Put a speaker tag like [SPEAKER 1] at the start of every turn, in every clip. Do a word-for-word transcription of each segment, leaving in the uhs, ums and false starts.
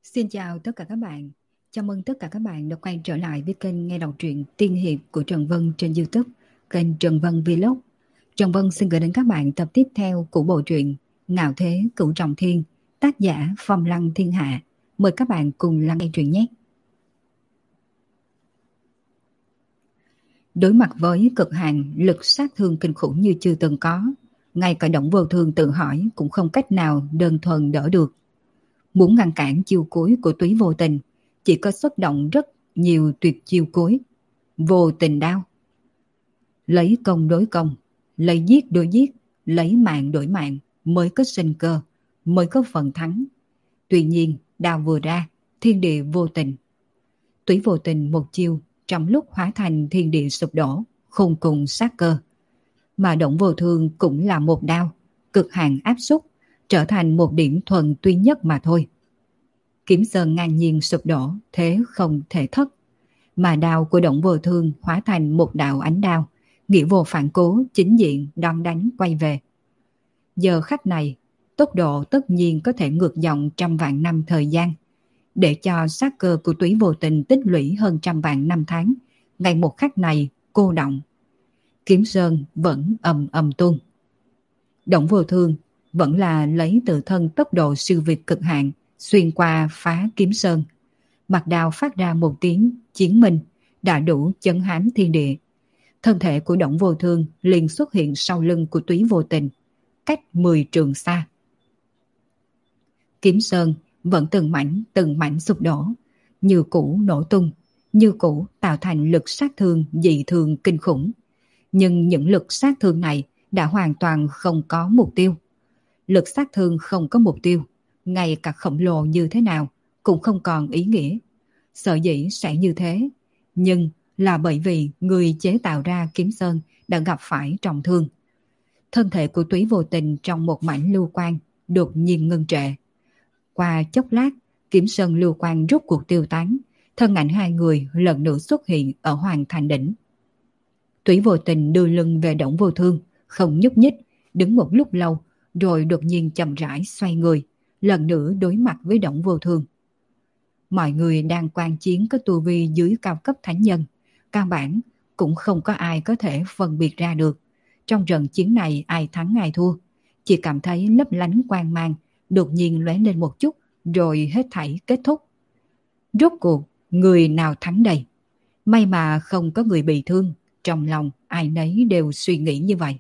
[SPEAKER 1] Xin chào tất cả các bạn. Chào mừng tất cả các bạn đã quay trở lại với kênh nghe đọc truyện tiên hiệp của Trần Vân trên YouTube, kênh Trần Vân Vlog. Trần Vân xin gửi đến các bạn tập tiếp theo của bộ truyện Ngạo Thế Cửu Trọng Thiên, tác giả Phong Lăng Thiên Hạ. Mời các bạn cùng lắng nghe truyện nhé. Đối mặt với cực hạn lực sát thương kinh khủng như chưa từng có, ngay cả Đổng Vô Thương tự hỏi cũng không cách nào đơn thuần đỡ được. Muốn ngăn cản chiêu cuối của Túy Vô Tình, chỉ có xuất động rất nhiều tuyệt chiêu cuối. Vô tình đao. Lấy công đối công, lấy giết đối giết, lấy mạng đổi mạng mới có sinh cơ, mới có phần thắng. Tuy nhiên, đao vừa ra, thiên địa vô tình. Túy Vô Tình một chiêu, trong lúc hóa thành thiên địa sụp đổ, khôn cùng sát cơ. Mà Đổng Vô Thương cũng là một đao, cực hạn áp xúc, trở thành một điểm thuần duy nhất mà thôi. Kiếm sơn ngang nhiên sụp đổ, thế không thể thất. Mà đao của Đổng Vô Thương hóa thành một đạo ánh đao, nghĩa vô phản cố, chính diện đòn đánh quay về. Giờ khắc này, tốc độ tất nhiên có thể ngược dòng trăm vạn năm thời gian, để cho sát cơ của Túy Vô Tình tích lũy hơn trăm vạn năm tháng, ngày một khắc này cô động. Kiếm sơn vẫn ầm ầm tuôn. Đổng Vô Thương vẫn là lấy tự thân tốc độ siêu việt cực hạn, xuyên qua phá kiếm sơn. Mặt đao phát ra một tiếng chiến minh, đã đủ chấn hám thiên địa. Thân thể của Đổng Vô Thương liền xuất hiện sau lưng của Túy Vô Tình, cách mười trượng xa. Kiếm sơn vẫn từng mảnh từng mảnh sụp đổ, như cũ nổ tung, như cũ tạo thành lực sát thương dị thường kinh khủng. Nhưng những lực sát thương này đã hoàn toàn không có mục tiêu. Lực sát thương không có mục tiêu, ngay cả khổng lồ như thế nào cũng không còn ý nghĩa. Sở dĩ sẽ như thế, nhưng là bởi vì người chế tạo ra kiếm sơn đã gặp phải trọng thương. Thân thể của Túy Vô Tình trong một mảnh lưu quang đột nhiên ngưng trệ. Qua chốc lát, kiếm sơn lưu quang rút cuộc tiêu tán, thân ảnh hai người lần nữa xuất hiện ở Hoàng Thành Đỉnh. Túy Vô Tình đưa lưng về Đổng Vô Thương, không nhúc nhích, đứng một lúc lâu, rồi đột nhiên chậm rãi xoay người, lần nữa đối mặt với Đổng Vô Thương. Mọi người đang quan chiến có tu vi dưới cao cấp thánh nhân, căn bản cũng không có ai có thể phân biệt ra được. Trong trận chiến này ai thắng ai thua, chỉ cảm thấy lấp lánh quang mang, đột nhiên lóe lên một chút, rồi hết thảy kết thúc. Rốt cuộc, người nào thắng đây? May mà không có người bị thương, trong lòng ai nấy đều suy nghĩ như vậy.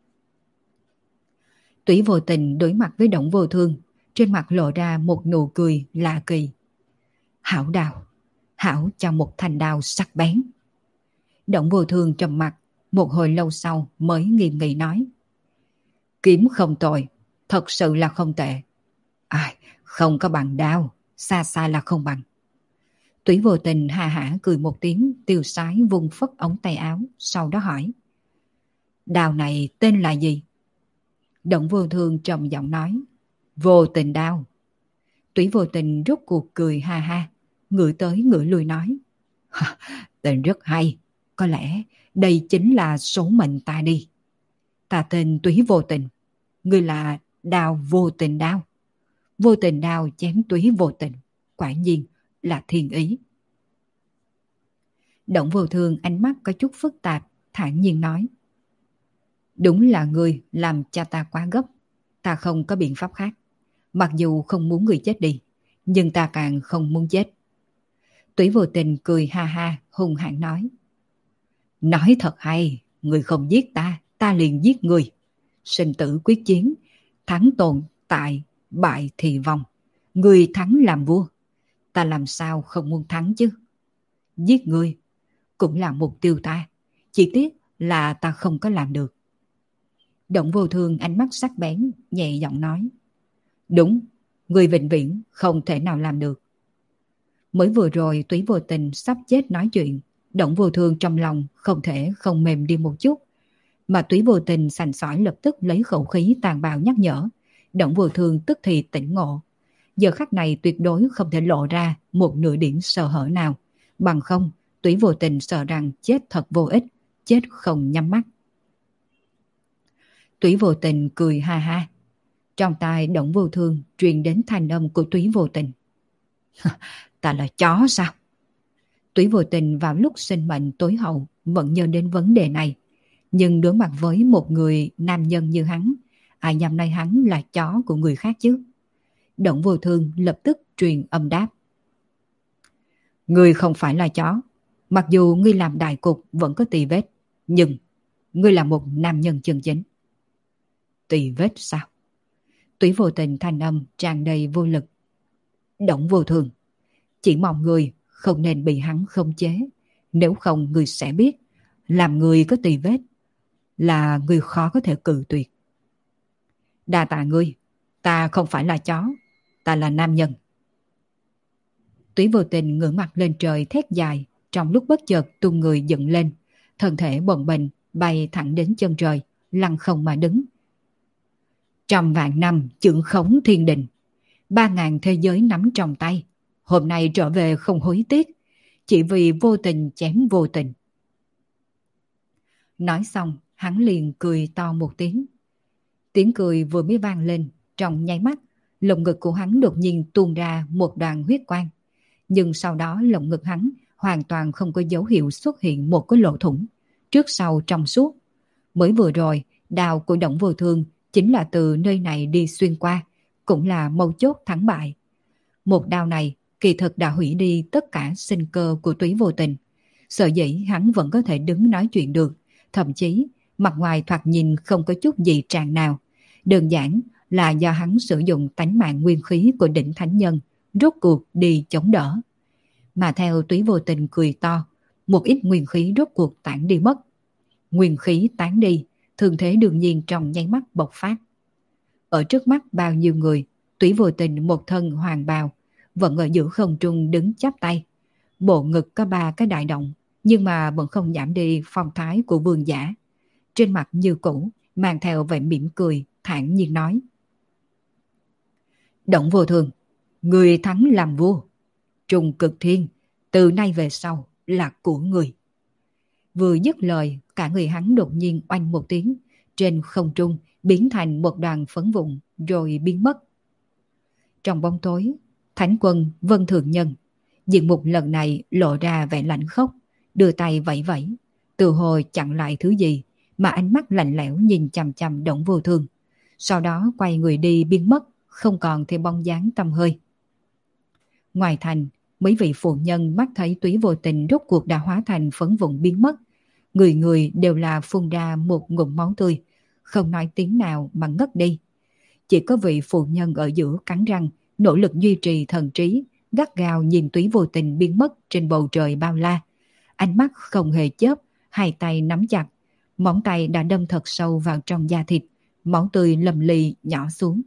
[SPEAKER 1] Túy Vô Tình đối mặt với Đổng Vô Thương, trên mặt lộ ra một nụ cười lạ kỳ. Hảo đào, hảo cho một thanh đao sắc bén. Đổng Vô Thương trầm mặt, một hồi lâu sau mới nghiêm nghị nói. Kiếm không tồi, thật sự là không tệ. Ai, không có bằng đao, xa xa là không bằng. Túy Vô Tình hà hả cười một tiếng, tiêu sái vung phất ống tay áo, sau đó hỏi. Đao này tên là gì? Đổng Vô Thương trầm giọng nói. Vô Tình đao. Túy Vô Tình rút cuộc cười ha ha, ngửa tới ngửa lui nói. Tên rất hay, có lẽ đây chính là số mệnh ta đi. Ta tên Túy Vô Tình, ngươi là đao vô tình đao. Vô tình đao chém Túy Vô Tình, quả nhiên là thiên ý. Đổng Vô Thương ánh mắt có chút phức tạp, thản nhiên nói. Đúng là ngươi làm cho ta quá gấp, ta không có biện pháp khác. Mặc dù không muốn người chết đi, nhưng ta càng không muốn chết. Túy Vô Tình cười ha ha, hung hãn nói. Nói thật hay, người không giết ta, ta liền giết người. Sinh tử quyết chiến, thắng tồn tại, bại thì vong. Người thắng làm vua, ta làm sao không muốn thắng chứ. Giết người cũng là mục tiêu ta, chỉ tiếc là ta không có làm được. Đổng Vô Thương ánh mắt sắc bén, nhẹ giọng nói. Đúng, người vĩnh viễn không thể nào làm được. Mới vừa rồi Túy Vô Tình sắp chết nói chuyện, Đổng Vô Thương trong lòng không thể không mềm đi một chút. Mà Túy Vô Tình sành sỏi lập tức lấy khẩu khí tàn bạo nhắc nhở. Đổng Vô Thương tức thì tỉnh ngộ. Giờ khắc này tuyệt đối không thể lộ ra một nửa điểm sơ hở nào. Bằng không, Túy Vô Tình sợ rằng chết thật vô ích, chết không nhắm mắt. Túy Vô Tình cười ha ha. Trong tai Đổng Vô Thương truyền đến thanh âm của Túy Vô Tình. Ta là chó sao? Túy Vô Tình vào lúc sinh mệnh tối hậu vẫn nhớ đến vấn đề này. Nhưng đối mặt với một người nam nhân như hắn, ai dám nói hắn là chó của người khác chứ? Động Vô Thương lập tức truyền âm đáp. Ngươi không phải là chó. Mặc dù ngươi làm đại cục vẫn có tì vết, nhưng ngươi là một nam nhân chân chính. Tì vết sao? Túy Vô Tình thanh âm tràn đầy vô lực. Động Vô Thương, chỉ mong người không nên bị hắn khống chế. Nếu không người sẽ biết, làm người có tì vết là người khó có thể cự tuyệt. Đa tạ ngươi, ta không phải là chó, ta là nam nhân. Túy Vô Tình ngửa mặt lên trời thét dài, trong lúc bất chợt tung người dựng lên, thân thể bồng bềnh bay thẳng đến chân trời, lăng không mà đứng. Trăm vạn năm chưởng khống thiên đình, ba ngàn thế giới nắm trong tay, hôm nay trở về không hối tiếc, chỉ vì vô tình chém vô tình. Nói xong, hắn liền cười to một tiếng. Tiếng cười vừa mới vang lên, trong nháy mắt, lồng ngực của hắn đột nhiên tuôn ra một đoàn huyết quang. Nhưng sau đó lồng ngực hắn hoàn toàn không có dấu hiệu xuất hiện một cái lỗ thủng, trước sau trong suốt. Mới vừa rồi, đao của Động Vô Thương chính là từ nơi này đi xuyên qua, cũng là mấu chốt thắng bại. Một đao này kỳ thực đã hủy đi tất cả sinh cơ của Túy Vô Tình. Sở dĩ hắn vẫn có thể đứng nói chuyện được, thậm chí mặt ngoài thoạt nhìn không có chút gì tràn nào. Đơn giản là do hắn sử dụng tánh mạng nguyên khí của đỉnh thánh nhân, rốt cuộc đi chống đỡ. Mà theo Túy Vô Tình cười to, một ít nguyên khí rốt cuộc tản đi mất. Nguyên khí tán đi, thương thế đương nhiên trong nháy mắt bộc phát. Ở trước mắt bao nhiêu người, Túy Vô Tình một thân hoàng bào, vẫn ở giữa không trung đứng chắp tay. Bộ ngực có ba cái đại động, nhưng mà vẫn không giảm đi phong thái của vương giả. Trên mặt như cũ, mang theo vẻ mỉm cười, thản nhiên nói. Động Vô Thường, người thắng làm vua. Trùng Cực Thiên, từ nay về sau là của người. Vừa dứt lời, cả người hắn đột nhiên oanh một tiếng, trên không trung biến thành một đoàn phấn vụn rồi biến mất. Trong bóng tối, Thánh Quân Vân Thường Nhân diện mục lần này lộ ra vẻ lạnh khốc, đưa tay vẫy vẫy, từ hồi chặn lại thứ gì mà ánh mắt lạnh lẽo nhìn chằm chằm Động Vô Thương, sau đó quay người đi biến mất, không còn thêm bóng dáng tăm hơi. Ngoài thành, mấy vị phụ nhân mắt thấy Túy Vô Tình rốt cuộc đã hóa thành phấn vụn biến mất, người người đều là phun ra một ngụm máu tươi, không nói tiếng nào mà ngất đi. Chỉ có vị phụ nhân ở giữa cắn răng, nỗ lực duy trì thần trí, gắt gao nhìn Túy Vô Tình biến mất trên bầu trời bao la. Ánh mắt không hề chớp, hai tay nắm chặt, móng tay đã đâm thật sâu vào trong da thịt, máu tươi lầm lì nhỏ xuống.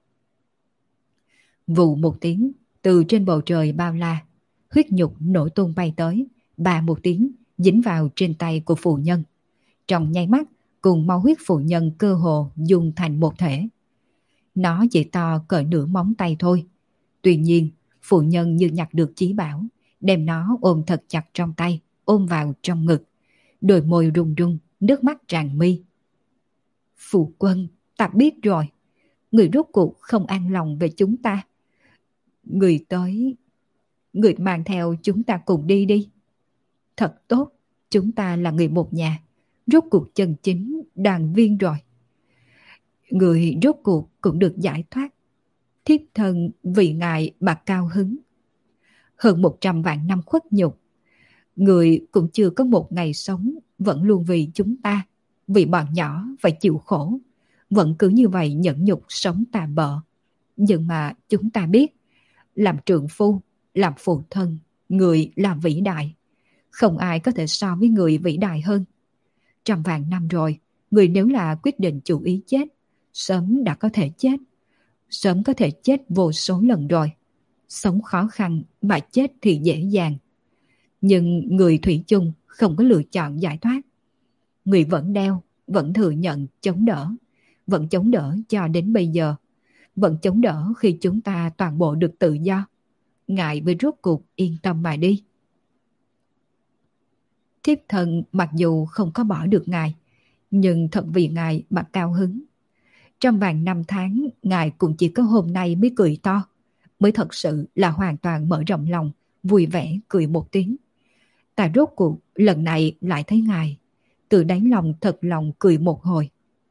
[SPEAKER 1] Vù một tiếng, từ trên bầu trời bao la, huyết nhục nổ tung bay tới, bà một tiếng dính vào trên tay của phụ nhân. Trong nháy mắt, cùng máu huyết phụ nhân cơ hồ dùng thành một thể. Nó chỉ to cỡ nửa móng tay thôi. Tuy nhiên, phụ nhân như nhặt được chí bảo, đem nó ôm thật chặt trong tay, ôm vào trong ngực. Đôi môi run run, nước mắt tràn mi. Phụ quân, ta biết rồi. Người rốt cuộc không an lòng về chúng ta. Người tới, người mang theo chúng ta cùng đi đi. Thật tốt, chúng ta là người một nhà, rốt cuộc chân chính đoàn viên rồi. Người rốt cuộc cũng được giải thoát. Thiếp thân vì ngài mà cao hứng. Hơn một trăm vạn năm khuất nhục, người cũng chưa có một ngày sống, vẫn luôn vì chúng ta, vì bọn nhỏ phải chịu khổ, vẫn cứ như vậy nhẫn nhục sống tạm bợ. Nhưng mà chúng ta biết, làm trượng phu, làm phụ thân, người là vĩ đại. Không ai có thể so với người vĩ đại hơn. Trăm vạn năm rồi, người nếu là quyết định chủ ý chết, sớm đã có thể chết. Sớm có thể chết vô số lần rồi. Sống khó khăn mà chết thì dễ dàng. Nhưng người thủy chung không có lựa chọn giải thoát. Người vẫn đeo, vẫn thừa nhận chống đỡ. Vẫn chống đỡ cho đến bây giờ. Vẫn chống đỡ khi chúng ta toàn bộ được tự do. Ngài với rốt cuộc yên tâm mà đi. Thiếp thân mặc dù không có bỏ được ngài, nhưng thật vì ngài mà cao hứng. Trong vàng năm tháng, ngài cũng chỉ có hôm nay mới cười to. mới thật sự là hoàn toàn mở rộng lòng, vui vẻ cười một tiếng. Ta rốt cuộc lần này lại thấy ngài, từ đáy lòng thật lòng cười một hồi.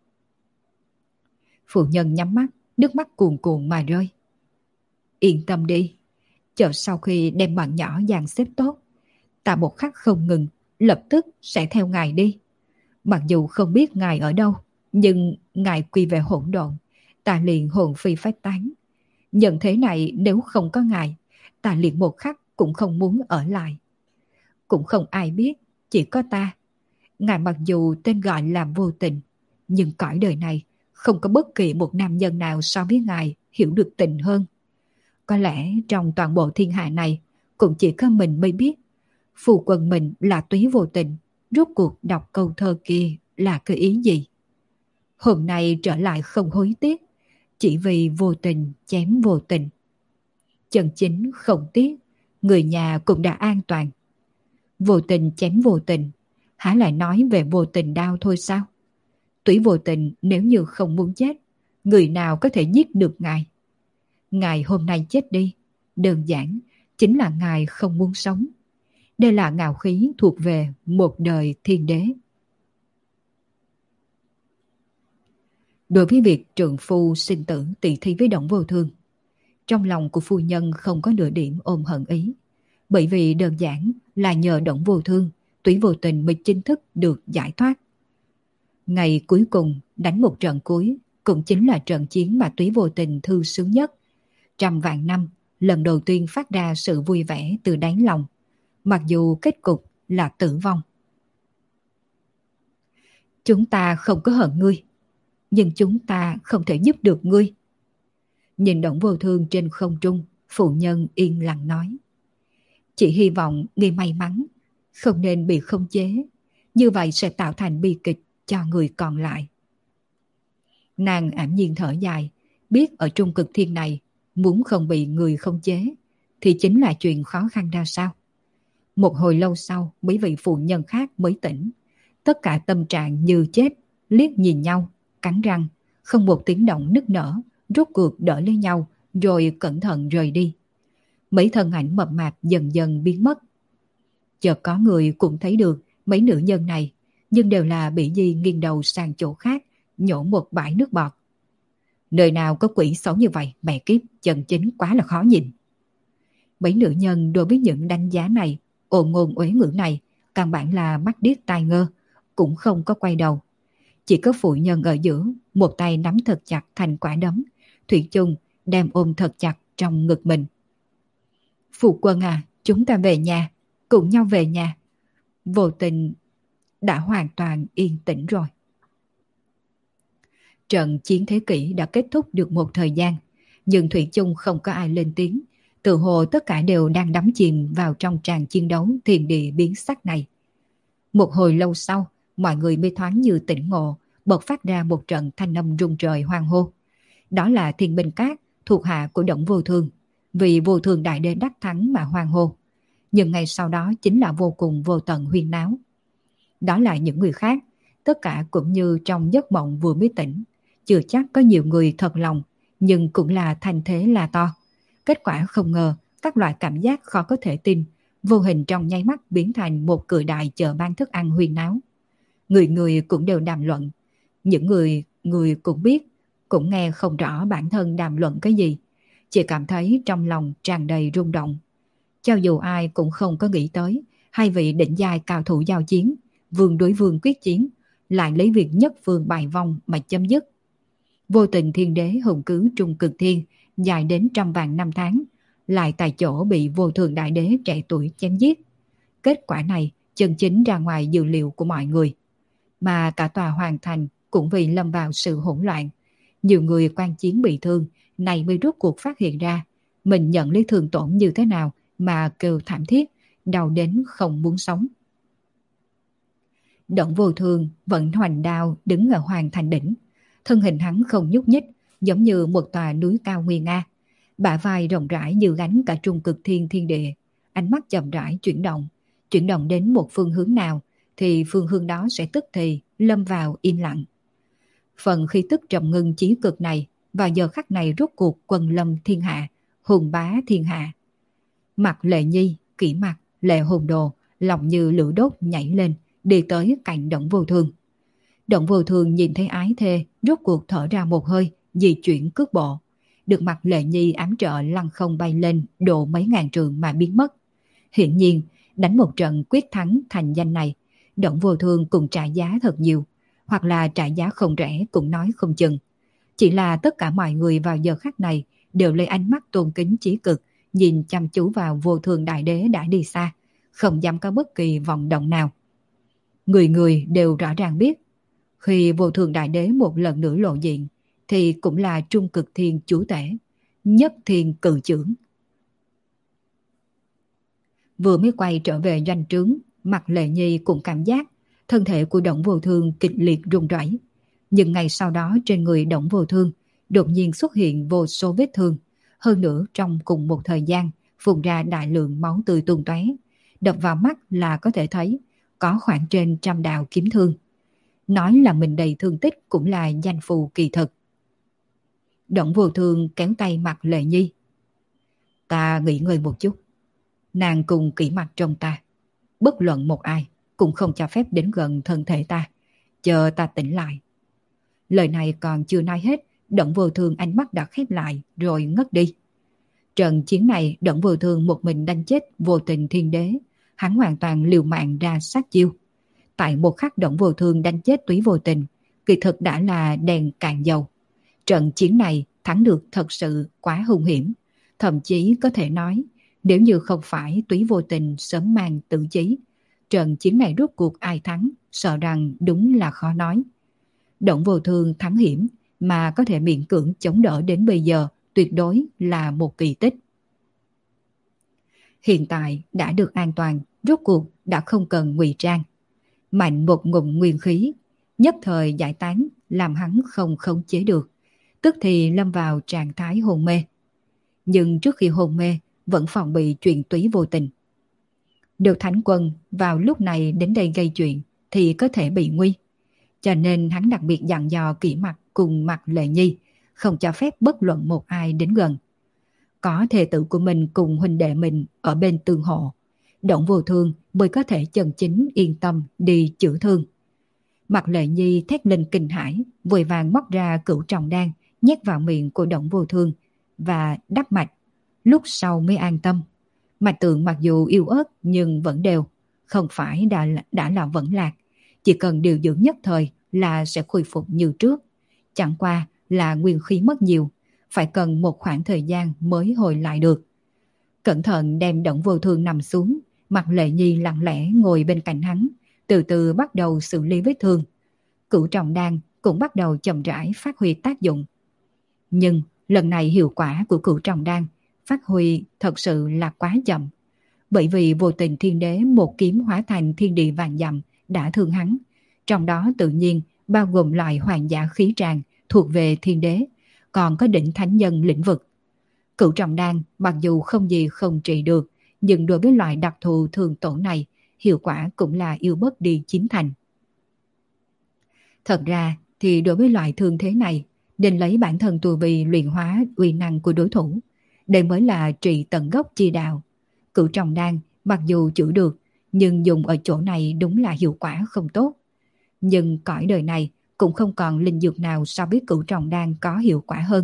[SPEAKER 1] Phụ nhân nhắm mắt, nước mắt cuồn cuộn mà rơi. Yên tâm đi, chờ sau khi đem bạn nhỏ dàn xếp tốt, ta một khắc không ngừng, lập tức sẽ theo ngài đi. Mặc dù không biết ngài ở đâu, nhưng ngài quy về hỗn độn, ta liền hồn phi phách tán. Nhận thế này nếu không có ngài, ta liền một khắc cũng không muốn ở lại. Cũng không ai biết, chỉ có ta. Ngài mặc dù tên gọi là Vô Tình, nhưng cõi đời này không có bất kỳ một nam nhân nào so với ngài hiểu được tình hơn. Có lẽ trong toàn bộ thiên hạ này, cũng chỉ có mình mới biết phu quân mình là Túy Vô Tình, rốt cuộc đọc câu thơ kia là cái ý gì. Hôm nay trở lại không hối tiếc, chỉ vì vô tình chém vô tình. Chân chính không tiếc, người nhà cũng đã an toàn. Vô tình chém vô tình, há lại nói về vô tình đau thôi sao? Túy Vô Tình nếu như không muốn chết, người nào có thể giết được ngài? Ngài hôm nay chết đi, đơn giản chính là ngài không muốn sống. Đây là ngạo khí thuộc về một đời thiên đế. Đối với việc trượng phu sinh tử tỷ thí với Đổng Vô Thương, trong lòng của phu nhân không có nửa điểm ôm hận ý, bởi vì đơn giản là nhờ Đổng Vô Thương, Túy Vô Tình mới chính thức được giải thoát. Ngày cuối cùng đánh một trận cuối, cũng chính là trận chiến mà Túy Vô Tình thư sướng nhất. Trăm vạn năm, lần đầu tiên phát ra sự vui vẻ từ đáy lòng, mặc dù kết cục là tử vong. Chúng ta không có hận ngươi, nhưng chúng ta không thể giúp được ngươi. Nhìn Đổng Vô Thương trên không trung, phụ nhân yên lặng nói. Chỉ hy vọng ngươi may mắn, không nên bị khống chế, như vậy sẽ tạo thành bi kịch cho người còn lại. Nàng ảm nhiên thở dài, biết ở trung cực thiên này, muốn không bị người khống chế, thì chính là chuyện khó khăn ra sao. Một hồi lâu sau, mấy vị phụ nhân khác mới tỉnh. Tất cả tâm trạng như chết, liếc nhìn nhau, cắn răng, không một tiếng động nức nở, rốt cuộc đỡ lấy nhau, rồi cẩn thận rời đi. Mấy thân ảnh mập mạp dần dần biến mất. Chợt có người cũng thấy được mấy nữ nhân này, nhưng đều là bị Di nghiêng đầu sang chỗ khác, nhổ một bãi nước bọt. Nơi nào có quỷ xấu như vậy, mẹ kiếp, chân chính quá là khó nhìn. Mấy nữ nhân đối với những đánh giá này, ồn ngôn uế ngữ này, căn bản là mắt điếc tai ngơ, cũng không có quay đầu. Chỉ có phụ nhân ở giữa, một tay nắm thật chặt thành quả đấm, thủy chung đem ôm thật chặt trong ngực mình. Phụ quân à, chúng ta về nhà, cùng nhau về nhà. Vô Tình đã hoàn toàn yên tĩnh rồi. Trận chiến thế kỷ đã kết thúc được một thời gian, nhưng thủy chung không có ai lên tiếng. Tự hồ tất cả đều đang đắm chìm vào trong tràng chiến đấu thiên địa biến sắc này. Một hồi lâu sau, mọi người mới thoáng như tỉnh ngộ, bật phát ra một trận thanh âm rung trời hoang hô. Đó là Thiên Binh Các, thuộc hạ của Đổng Vô Thương, vì Vô Thương đại đế đắc thắng mà hoang hô. Nhưng ngay sau đó chính là vô cùng vô tận huyên náo. Đó là những người khác, tất cả cũng như trong giấc mộng vừa mới tỉnh. Chưa chắc có nhiều người thật lòng, nhưng cũng là thành thế là to. Kết quả không ngờ, các loại cảm giác khó có thể tin, vô hình trong nháy mắt biến thành một cự đại chợ bán thức ăn huyên náo. Người người cũng đều đàm luận. Những người, người cũng biết, cũng nghe không rõ bản thân đàm luận cái gì. Chỉ cảm thấy trong lòng tràn đầy rung động. Cho dù ai cũng không có nghĩ tới, hai vị đỉnh giai cao thủ giao chiến, vương đối vương quyết chiến, lại lấy việc nhất phương bại vong mà chấm dứt. Vô Tình thiên đế hùng cứ trung cực thiên, dài đến trăm vạn năm tháng, lại tại chỗ bị Vô Thường đại đế trẻ tuổi chém giết. Kết quả này chân chính ra ngoài dự liệu của mọi người. Mà cả tòa hoàng thành cũng vì lâm vào sự hỗn loạn. Nhiều người quan chiến bị thương, này mới rốt cuộc phát hiện ra, mình nhận lấy thương tổn như thế nào mà kêu thảm thiết, đau đến không muốn sống. Đổng Vô Thương vẫn hoành đao đứng ở hoàng thành đỉnh. Thân hình hắn không nhúc nhích, giống như một tòa núi cao nguy nga. Bả vai rộng rãi như gánh cả trung cực thiên thiên địa. Ánh mắt chậm rãi chuyển động. Chuyển động đến một phương hướng nào, thì phương hướng đó sẽ tức thì lâm vào im lặng. Phần khí tức trầm ngưng chí cực này, vào giờ khắc này rốt cuộc quần lâm thiên hạ, hùng bá thiên hạ. Mặt Lệ Nhi, Kỷ Mặc, Lệ Hồn Đồ, lòng như lửa đốt nhảy lên, đi tới cạnh Đổng Vô Thương. Đổng Vô Thương nhìn thấy ái thê, rốt cuộc thở ra một hơi, di chuyển cước bộ. Được Mặt Lệ Nhi ám trợ lăn không bay lên, độ mấy ngàn trường mà biến mất. Hiển nhiên, đánh một trận quyết thắng thành danh này, Đổng Vô Thương cùng trả giá thật nhiều, hoặc là trả giá không rẻ cũng nói không chừng. Chỉ là tất cả mọi người vào giờ khắc này đều lấy ánh mắt tôn kính chí cực, nhìn chăm chú vào Vô Thương Đại Đế đã đi xa, không dám có bất kỳ vọng động nào. Người người đều rõ ràng biết, khi Vô Thương Đại Đế một lần nữa lộ diện, thì cũng là Trung Cực Thiên Chúa Tể, Nhất Thiên Cự Trưởng. Vừa mới quay trở về doanh trướng, Mặt Lệ Nhi cũng cảm giác thân thể của Đổng Vô Thương kịch liệt run rẩy. Nhưng ngày sau đó trên người Đổng Vô Thương đột nhiên xuất hiện vô số vết thương, hơn nữa trong cùng một thời gian phun ra đại lượng máu tươi tuôn tóe, đập vào mắt là có thể thấy có khoảng trên trăm đạo kiếm thương. Nói là mình đầy thương tích cũng là danh phù kỳ thực. Đổng Vô Thương kéo tay Mặt Lệ Nhi. Ta nghỉ ngơi một chút. Nàng cùng Kỷ Mặc trong ta, bất luận một ai cũng không cho phép đến gần thân thể ta, chờ ta tỉnh lại. Lời này còn chưa nói hết, Đổng Vô Thương ánh mắt đã khép lại rồi ngất đi. Trận chiến này Đổng Vô Thương một mình đánh chết Vô Tình Thiên Đế, hắn hoàn toàn liều mạng ra sát chiêu. Tại một khắc Đổng Vô Thương đánh chết Túy Vô Tình, kỳ thực đã là đèn cạn dầu. Trận chiến này thắng được thật sự quá hung hiểm, thậm chí có thể nói nếu như không phải Túy Vô Tình sớm mang tự chí, trận chiến này rốt cuộc ai thắng, sợ rằng đúng là khó nói. Đổng Vô Thương thắng hiểm mà có thể miễn cưỡng chống đỡ đến bây giờ, tuyệt đối là một kỳ tích. Hiện tại đã được an toàn, rốt cuộc đã không cần ngụy trang. Mạnh một ngụm nguyên khí, nhất thời giải tán, làm hắn không khống chế được, tức thì lâm vào trạng thái hôn mê. Nhưng trước khi hôn mê, vẫn phòng bị chuyện Túy Vô Tình. Được Thánh Quân vào lúc này đến đây gây chuyện thì có thể bị nguy. Cho nên hắn đặc biệt dặn dò Kỷ Mặc cùng Mặt Lệ Nhi không cho phép bất luận một ai đến gần. Có thê tử của mình cùng huynh đệ mình ở bên tương hộ, Đổng Vô Thương mới có thể chân chính yên tâm đi chữa thương. Mặt Lệ Nhi thét lên kinh hãi, vội vàng móc ra Cửu Trọng Đan nhét vào miệng của Đổng Vô Thương và đắp mạch, lúc sau mới an tâm. Mạch tượng mặc dù yếu ớt nhưng vẫn đều, không phải đã, đã là vẫn lạc, chỉ cần điều dưỡng nhất thời là sẽ khôi phục như trước. Chẳng qua là nguyên khí mất nhiều, phải cần một khoảng thời gian mới hồi lại được. Cẩn thận đem Đổng Vô Thương nằm xuống, Mặt Lệ Nhi lặng lẽ ngồi bên cạnh hắn, từ từ bắt đầu xử lý vết thương. Cửu Trọng Đan cũng bắt đầu chậm rãi phát huy tác dụng. Nhưng lần này hiệu quả của Cửu Trọng Đan phát huy thật sự là quá chậm, bởi vì Vô Tình Thiên Đế một kiếm hóa thành thiên địa vạn dặm đã thương hắn, trong đó tự nhiên bao gồm loại hoàng giả khí tràng thuộc về thiên đế, còn có đỉnh thánh nhân lĩnh vực. Cửu Trọng Đan mặc dù không gì không trị được, nhưng đối với loại đặc thù thường tổn này, hiệu quả cũng là yếu bớt đi chín thành. Thật ra thì đối với loại thương thế này, nên lấy bản thân tu vi luyện hóa uy năng của đối thủ. Đây mới là trị tận gốc chi đạo. Cửu Trọng Đan mặc dù chữa được, nhưng dùng ở chỗ này đúng là hiệu quả không tốt. Nhưng cõi đời này cũng không còn linh dược nào so với Cửu Trọng Đan có hiệu quả hơn.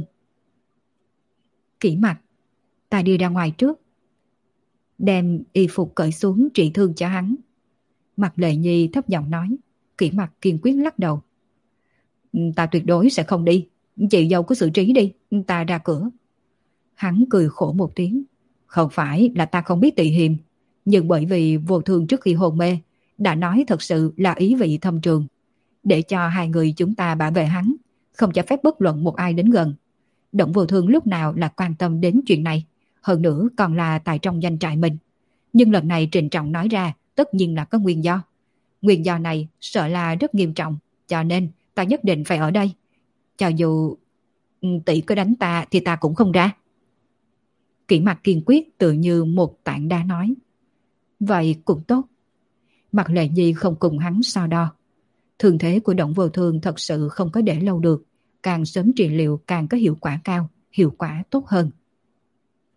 [SPEAKER 1] Kỷ Mặc, ta đi ra ngoài trước. Đem y phục cởi xuống trị thương cho hắn. Mặt Lệ Nhi thấp giọng nói. Kỷ Mặc kiên quyết lắc đầu. Ta tuyệt đối sẽ không đi. Chị dâu cứ xử trí đi, ta ra cửa. Hắn cười khổ một tiếng. Không phải là ta không biết tị hiềm, nhưng bởi vì Vô Thương trước khi hôn mê đã nói thật sự là ý vị thâm trường, để cho hai người chúng ta bảo vệ hắn, không cho phép bất luận một ai đến gần. Đổng Vô Thương lúc nào là quan tâm đến chuyện này, hơn nữa còn là tại trong doanh trại mình. Nhưng lần này trịnh trọng nói ra tất nhiên là có nguyên do. Nguyên do này sợ là rất nghiêm trọng, cho nên ta nhất định phải ở đây. Cho dù tỷ có đánh ta thì ta cũng không ra. Kỷ Mặc kiên quyết tự như một tảng đá nói. Vậy cũng tốt. Mặt Lệ Nhi không cùng hắn so đo. Thương thế của Đổng Vô Thương thật sự không có để lâu được, càng sớm trị liệu càng có hiệu quả cao, hiệu quả tốt hơn.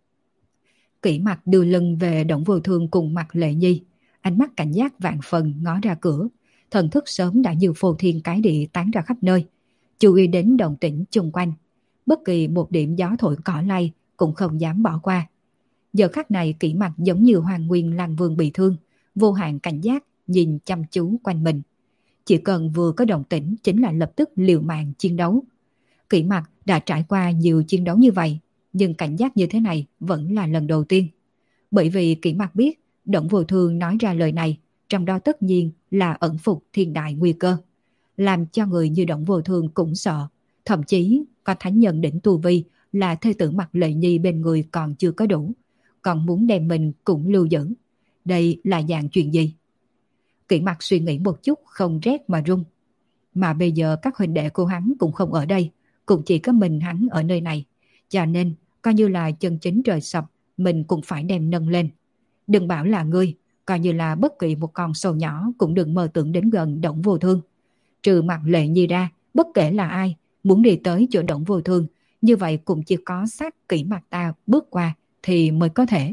[SPEAKER 1] Kỷ Mặc đưa lưng về Đổng Vô Thương cùng Mạc Lệ Nhi, ánh mắt cảnh giác vạn phần ngó ra cửa, thần thức sớm đã như phô thiên cái địa tán ra khắp nơi, chú ý đến động tĩnh chung quanh, bất kỳ một điểm gió thổi cỏ lay cũng không dám bỏ qua. Giờ khắc này Kỷ Mặc giống như Hoàng Nguyên Lang Vương bị thương, vô hạn cảnh giác nhìn chăm chú quanh mình. Chỉ cần vừa có động tĩnh chính là lập tức liều mạng chiến đấu. Kỷ Mặc đã trải qua nhiều chiến đấu như vậy, nhưng cảnh giác như thế này vẫn là lần đầu tiên. Bởi vì Kỷ Mặc biết Đổng Vô Thương nói ra lời này, trong đó tất nhiên là ẩn phục thiên đại nguy cơ, làm cho người như Đổng Vô Thương cũng sợ. Thậm chí có thánh nhân đỉnh tu vi là thê tử Mạc Lệ Nhi bên người còn chưa có đủ, còn muốn đem mình cũng lưu giữ. Đây là dạng chuyện gì? Kỷ Mặc suy nghĩ một chút không rét mà run. Mà bây giờ các huynh đệ của hắn cũng không ở đây, cũng chỉ có mình hắn ở nơi này, cho nên coi như là chân chính trời sập mình cũng phải đem nâng lên. Đừng bảo là ngươi, coi như là bất kỳ một con sâu nhỏ cũng đừng mơ tưởng đến gần Đổng Vô Thương. Trừ Mạc Lệ Nhi ra, bất kể là ai muốn đi tới chỗ Đổng Vô Thương, như vậy cũng chỉ có xác Kỷ Mặc ta bước qua thì mới có thể.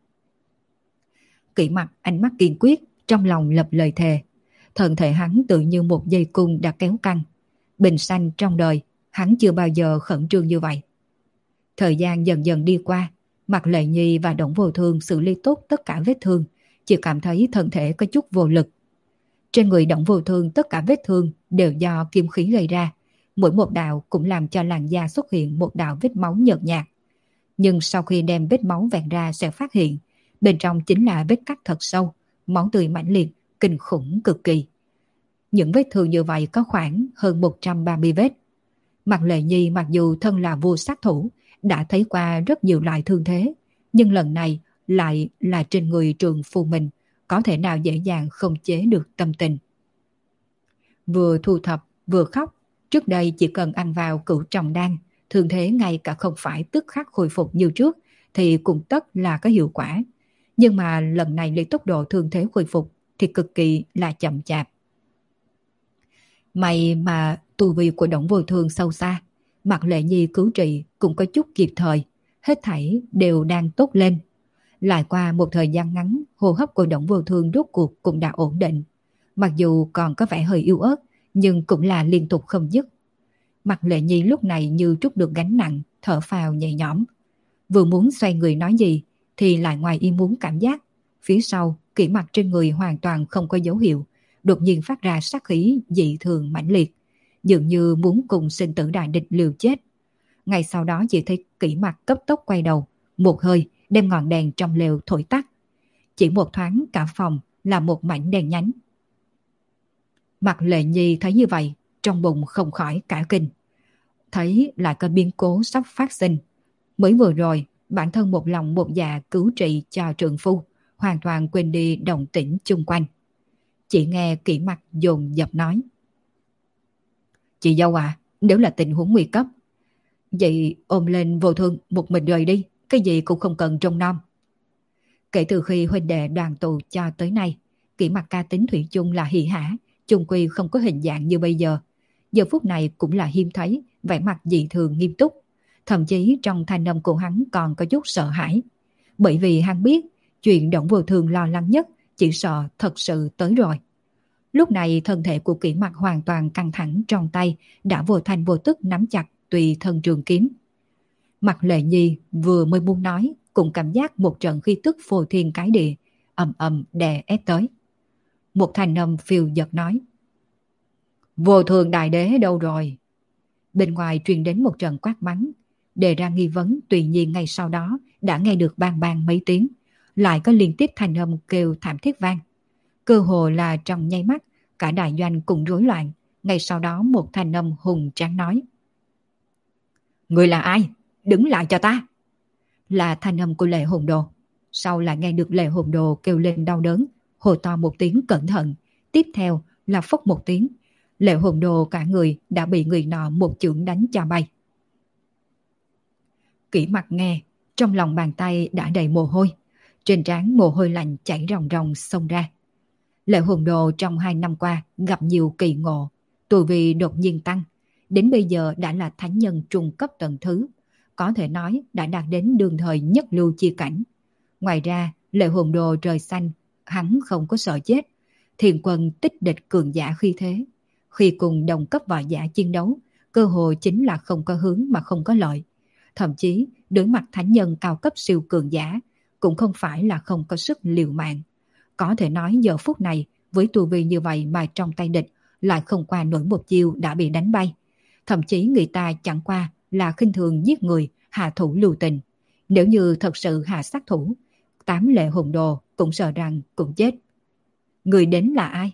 [SPEAKER 1] Kỷ Mặc ánh mắt kiên quyết, trong lòng lập lời thề. Thân thể hắn tự như một dây cung đã kéo căng. Bình sanh trong đời, hắn chưa bao giờ khẩn trương như vậy. Thời gian dần dần đi qua, Mạc Lệ Nhi và Đổng Vô Thương xử lý tốt tất cả vết thương, chỉ cảm thấy thân thể có chút vô lực. Trên người Đổng Vô Thương tất cả vết thương đều do kim khí gây ra, mỗi một đạo cũng làm cho làn da xuất hiện một đạo vết máu nhợt nhạt. Nhưng sau khi đem vết máu vẹn ra sẽ phát hiện, bên trong chính là vết cắt thật sâu, máu tươi mãnh liệt, kinh khủng cực kỳ. Những vết thương như vậy có khoảng hơn một trăm ba mươi vết. Mạc Lệ Nhi mặc dù thân là vua sát thủ, đã thấy qua rất nhiều loại thương thế, nhưng lần này lại là trên người trượng phu mình, có thể nào dễ dàng không chế được tâm tình. Vừa thu thập, vừa khóc, trước đây chỉ cần ăn vào cửu trọng đan, thương thế ngay cả không phải tức khắc khôi phục như trước, thì cũng tất là có hiệu quả. Nhưng mà lần này lấy tốc độ thương thế khôi phục thì cực kỳ là chậm chạp. May mà tu vi của Đổng Vô Thương sâu xa, Mạc Lệ Nhi cứu trị cũng có chút kịp thời, hết thảy đều đang tốt lên. Lại qua một thời gian ngắn, hô hấp của Đổng Vô Thương rốt cuộc cũng đã ổn định. Mặc dù còn có vẻ hơi yếu ớt, nhưng cũng là liên tục không dứt. Mạc Lệ Nhi lúc này như trút được gánh nặng, thở phào nhẹ nhõm. Vừa muốn xoay người nói gì, thì lại ngoài ý muốn cảm giác, phía sau, Kỷ Mặc trên người hoàn toàn không có dấu hiệu, đột nhiên phát ra sát khí dị thường mãnh liệt, dường như muốn cùng sinh tử đại địch liều chết. Ngay sau đó chỉ thấy Kỷ Mặc cấp tốc quay đầu, một hơi đem ngọn đèn trong lều thổi tắt. Chỉ một thoáng cả phòng là một mảnh đèn nhánh. Mạc Lệ Nhi thấy như vậy, trong bụng không khỏi cả kinh. Thấy lại có biến cố sắp phát sinh. Mới vừa rồi, bản thân một lòng một dạ cứu trị cho trượng phu, hoàn toàn quên đi động tĩnh chung quanh. Chỉ nghe Kỷ Mặc dồn dập nói: "Chị dâu à, nếu là tình huống nguy cấp, vậy ôm lên Vô Thương một mình rời đi, cái gì cũng không cần trông nom." Kể từ khi huynh đệ đoàn tụ cho tới nay, Kỷ Mặc ca tính thủy chung là hỉ hả, chung quy không có hình dạng như bây giờ. Giờ phút này cũng là hiếm thấy, vẻ mặt dị thường nghiêm túc. Thậm chí trong thanh âm của hắn còn có chút sợ hãi. Bởi vì hắn biết, chuyện Đổng Vô Thương lo lắng nhất chỉ sợ thật sự tới rồi. Lúc này thân thể của Kỷ Mặc hoàn toàn căng thẳng, trong tay đã vô thành vô tức nắm chặt tùy thân trường kiếm. Mạc Lệ Nhi vừa mới muốn nói, cũng cảm giác một trận khí tức phô thiên cái địa ầm ầm đè ép tới. Một thanh âm phiêu dật nói: "Vô Thường đại đế đâu rồi?" Bên ngoài truyền đến một trận quát mắng, đề ra nghi vấn. Tuy nhiên ngay sau đó đã nghe được bang bang mấy tiếng, lại có liên tiếp thanh âm kêu thảm thiết vang. Cơ hồ là trong nháy mắt, cả đại doanh cùng rối loạn. Ngay sau đó một thanh âm hùng tráng nói: "Người là ai? Đứng lại cho ta!" Là thanh âm của Lệ Hồn Đồ. Sau lại nghe được Lệ Hồn Đồ kêu lên đau đớn, hồ to một tiếng cẩn thận. Tiếp theo là phốc một tiếng, Lệ Hồn Đồ cả người đã bị người nọ một chưởng đánh cho bay. Kỷ Mặc nghe, trong lòng bàn tay đã đầy mồ hôi, trên trán mồ hôi lạnh chảy ròng ròng xông ra. Lệ Hồn Đồ trong hai năm qua gặp nhiều kỳ ngộ, tu vi đột nhiên tăng, đến bây giờ đã là thánh nhân trung cấp tầng thứ, có thể nói đã đạt đến đường thời nhất lưu chi cảnh. Ngoài ra, Lệ Hồn Đồ trời xanh, hắn không có sợ chết. Thiên quân tích địch cường giả khi thế. Khi cùng đồng cấp võ giả chiến đấu, cơ hội chính là không có hướng mà không có lợi. Thậm chí, đối mặt thánh nhân cao cấp siêu cường giả, cũng không phải là không có sức liều mạng. Có thể nói giờ phút này, với tu vi như vậy mà trong tay địch, lại không qua nổi một chiêu đã bị đánh bay. Thậm chí người ta chẳng qua là khinh thường giết người, hạ thủ lưu tình. Nếu như thật sự hạ sát thủ, tám Lệ Hồn Đồ cũng sợ rằng cũng chết. Người đến là ai?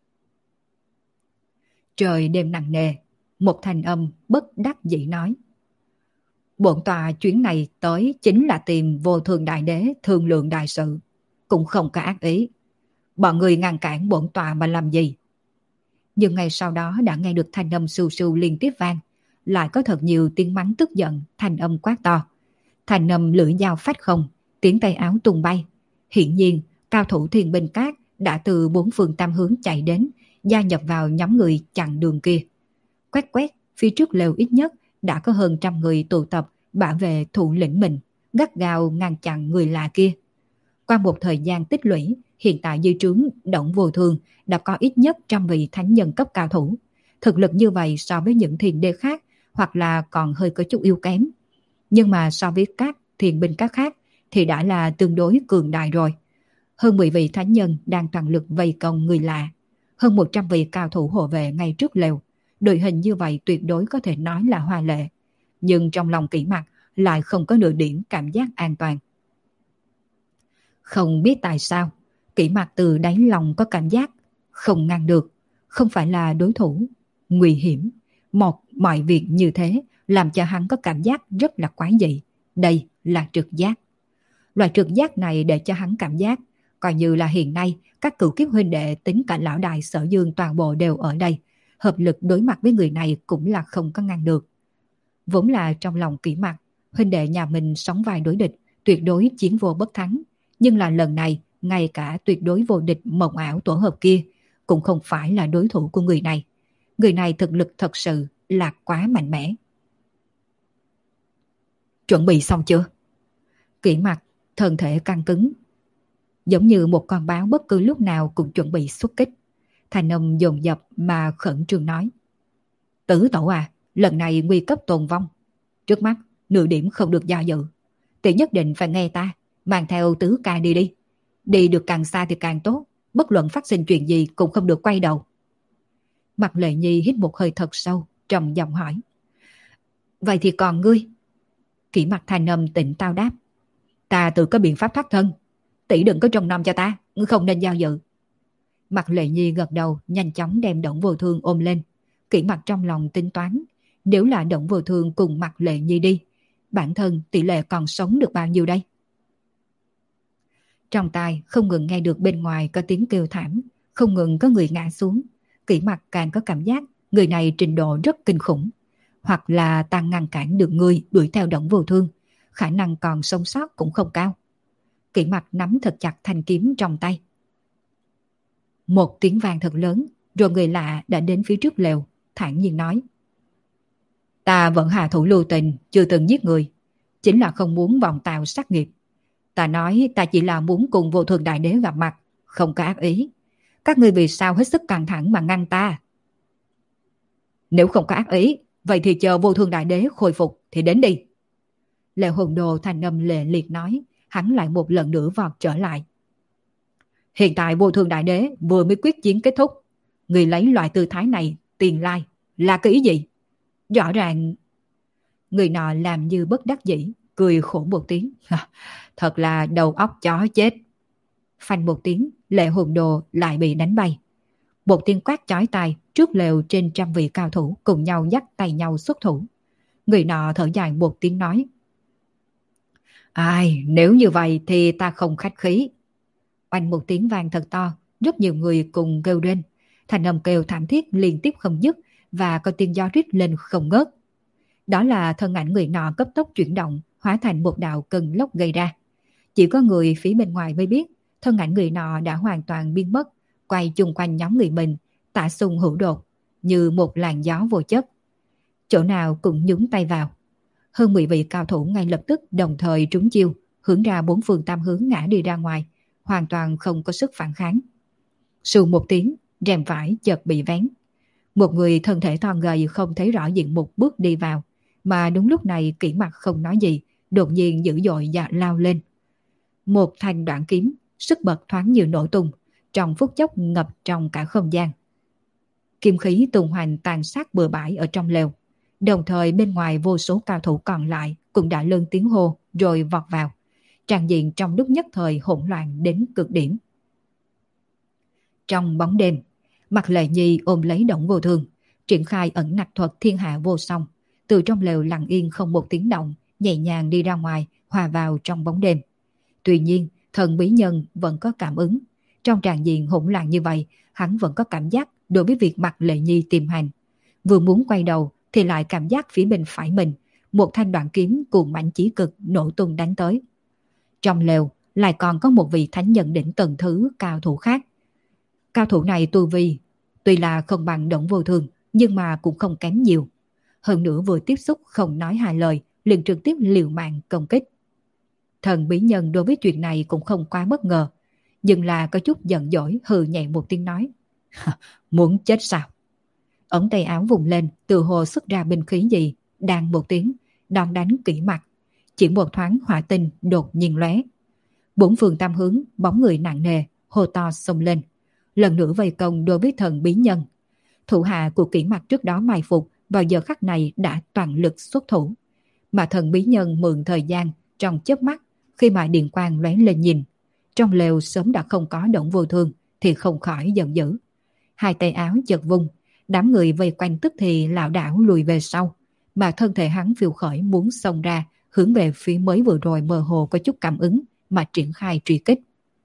[SPEAKER 1] Trời đêm nặng nề, một thanh âm bất đắc dĩ nói. Bổn tòa chuyến này tới chính là tìm Vô Thường Đại Đế thương lượng đại sự, cũng không có ác ý. Bọn người ngăn cản bổn tòa mà làm gì? Nhưng ngay sau đó đã nghe được thanh âm sù sù liên tiếp vang, lại có thật nhiều tiếng mắng tức giận, thanh âm quát to. Thanh âm lưỡi dao phách không, tiếng tay áo tung bay. Hiển nhiên, cao thủ Thiên Binh Các đã từ bốn phương tam hướng chạy đến, gia nhập vào nhóm người chặn đường kia. Quét quét, phía trước lều ít nhất đã có hơn trăm người tụ tập bảo vệ thủ lĩnh mình, gắt gao ngăn chặn người lạ kia. Qua một thời gian tích lũy, hiện tại dư trướng Động Vô Thường đã có ít nhất trăm vị thánh nhân cấp cao thủ. Thực lực như vậy so với những thiền đế khác hoặc là còn hơi có chút yếu kém. Nhưng mà so với các thiền binh các khác thì đã là tương đối cường đại rồi. Hơn mười vị thánh nhân đang toàn lực vây công người lạ. Hơn một trăm vị cao thủ hộ vệ ngay trước lều. Đội hình như vậy tuyệt đối có thể nói là hoa lệ. Nhưng trong lòng Kỷ Mặc lại không có nửa điểm cảm giác an toàn. Không biết tại sao, Kỷ Mặc từ đáy lòng có cảm giác không ngăn được, không phải là đối thủ, nguy hiểm. Một mọi việc như thế làm cho hắn có cảm giác rất là quái dị. Đây là trực giác. Loại trực giác này để cho hắn cảm giác coi như là hiện nay các cửu kiếp huynh đệ tính cả lão đại Sở Dương toàn bộ đều ở đây. Hợp lực đối mặt với người này cũng là không có ngăn được. Vốn là trong lòng Kỷ Mặc, huynh đệ nhà mình sóng vai đối địch, tuyệt đối chiến vô bất thắng. Nhưng là lần này, ngay cả tuyệt đối vô địch mộng ảo tổ hợp kia cũng không phải là đối thủ của người này. Người này thực lực thật sự là quá mạnh mẽ. Chuẩn bị xong chưa? Kỷ Mặc, thân thể căng cứng, giống như một con báo bất cứ lúc nào cũng chuẩn bị xuất kích. Thanh âm dồn dập mà khẩn trương nói. Tử tổ à, lần này nguy cấp tồn vong. Trước mắt, nửa điểm không được do dự. Tỷ nhất định phải nghe ta, mang theo tứ ca đi đi. Đi được càng xa thì càng tốt, bất luận phát sinh chuyện gì cũng không được quay đầu. Mặt Lệ Nhi hít một hơi thật sâu, trầm giọng hỏi. Vậy thì còn ngươi? Kỷ Mặc thanh âm tịnh tao đáp. Ta tự có biện pháp thoát thân. Tỷ đừng có trông nom cho ta, không nên do dự. Mặt Lệ Nhi gật đầu, nhanh chóng đem Động Vô Thương ôm lên. Kỷ Mặc trong lòng tính toán, nếu là Động Vô Thương cùng Mặt Lệ Nhi đi, bản thân tỷ lệ còn sống được bao nhiêu đây? Trong tai không ngừng nghe được bên ngoài có tiếng kêu thảm, không ngừng có người ngã xuống. Kỷ Mặc càng có cảm giác người này trình độ rất kinh khủng. Hoặc là ta ngăn cản được người đuổi theo Động Vô Thương, khả năng còn sống sót cũng không cao. Kỷ Mặc nắm thật chặt thanh kiếm trong tay. Một tiếng vang thật lớn, rồi người lạ đã đến phía trước lều, thản nhiên nói. Ta vẫn hạ thủ lưu tình, chưa từng giết người, chính là không muốn vọng tạo sát nghiệp. Ta nói ta chỉ là muốn cùng Vô Thường Đại Đế gặp mặt, không có ác ý. Các ngươi vì sao hết sức căng thẳng mà ngăn ta? Nếu không có ác ý, vậy thì chờ Vô Thường Đại Đế khôi phục thì đến đi. Lệ Hồn Đồ thành âm lệ liệt nói, hắn lại một lần nữa vọt trở lại. Hiện tại Vô Thường Đại Đế vừa mới quyết chiến kết thúc. Người lấy loại tư thái này tiền lai là cái ý gì? Rõ ràng... Người nọ làm như bất đắc dĩ, cười khổ một tiếng. Thật là đầu óc chó chết. Phanh một tiếng, Lệ Hồn Đồ lại bị đánh bay. Một tiếng quát chói tai, trước lều trên trăm vị cao thủ cùng nhau dắt tay nhau xuất thủ. Người nọ thở dài một tiếng nói. Ai, nếu như vậy thì ta không khách khí. Oanh một tiếng vang thật to, rất nhiều người cùng kêu lên. Thành âm kêu thảm thiết liên tiếp không dứt và có tiếng gió rít lên không ngớt. Đó là thân ảnh người nọ cấp tốc chuyển động, hóa thành một đạo cơn lốc gây ra. Chỉ có người phía bên ngoài mới biết, thân ảnh người nọ đã hoàn toàn biến mất, quay chung quanh nhóm người mình, tả xung hữu đột, như một làn gió vô chất. Chỗ nào cũng nhúng tay vào. Hơn mười vị cao thủ ngay lập tức đồng thời trúng chiêu, hướng ra bốn phương tám hướng ngã đi ra ngoài, hoàn toàn không có sức phản kháng. Sù một tiếng, rèm vải chợt bị vén. Một người thân thể thon gầy không thấy rõ diện mục bước đi vào, mà đúng lúc này Kỷ Mặc không nói gì, đột nhiên dữ dội và lao lên. Một thanh đoạn kiếm, sức bật thoáng như nổ tung, trong phút chốc ngập trong cả không gian. Kim khí tung hoành tàn sát bừa bãi ở trong lều, đồng thời bên ngoài vô số cao thủ còn lại cũng đã lớn tiếng hô rồi vọt vào. Tràn diện trong lúc nhất thời hỗn loạn đến cực điểm. Trong bóng đêm, Mạc Lệ Nhi ôm lấy Đổng Vô Thương, triển khai ẩn nặc thuật thiên hạ vô song, từ trong lều lặng yên không một tiếng động, nhẹ nhàng đi ra ngoài, hòa vào trong bóng đêm. Tuy nhiên, thần bí nhân vẫn có cảm ứng. Trong tràn diện hỗn loạn như vậy, hắn vẫn có cảm giác đối với việc Mạc Lệ Nhi tìm hành. Vừa muốn quay đầu thì lại cảm giác phía bên phải mình, một thanh đoạn kiếm cuồng mãnh chí cực nổ tung đánh tới. Trong lều lại còn có một vị thánh nhân đỉnh tầng thứ cao thủ khác. Cao thủ này tu vi tuy là không bằng Đổng Vô Thương, nhưng mà cũng không kém nhiều. Hơn nữa vừa tiếp xúc không nói hai lời, liền trực tiếp liều mạng công kích. Thần bí nhân đối với chuyện này cũng không quá bất ngờ, nhưng là có chút giận dỗi hừ nhẹ một tiếng nói: muốn chết sao? Ống tay áo vùng lên, từ hồ xuất ra binh khí gì, đàn một tiếng, đòn đánh Kỷ Mặc. Chỉ một thoáng hỏa tinh đột nhiên lóe. Bốn phương tam hướng, bóng người nặng nề, hô to xông lên. Lần nữa vây công đối với thần bí nhân. Thủ hạ của Kỷ Mặc trước đó mai phục, vào giờ khắc này đã toàn lực xuất thủ. Mà thần bí nhân mượn thời gian, trong chớp mắt, khi mà điện quang lóe lên nhìn, trong lều sớm đã không có Đổng Vô Thương, thì không khỏi giận dữ. Hai tay áo chợt vung, đám người vây quanh tức thì lảo đảo lùi về sau, mà thân thể hắn phiêu khởi muốn xông ra, hướng về phía mới vừa rồi mơ hồ có chút cảm ứng mà triển khai truy kích.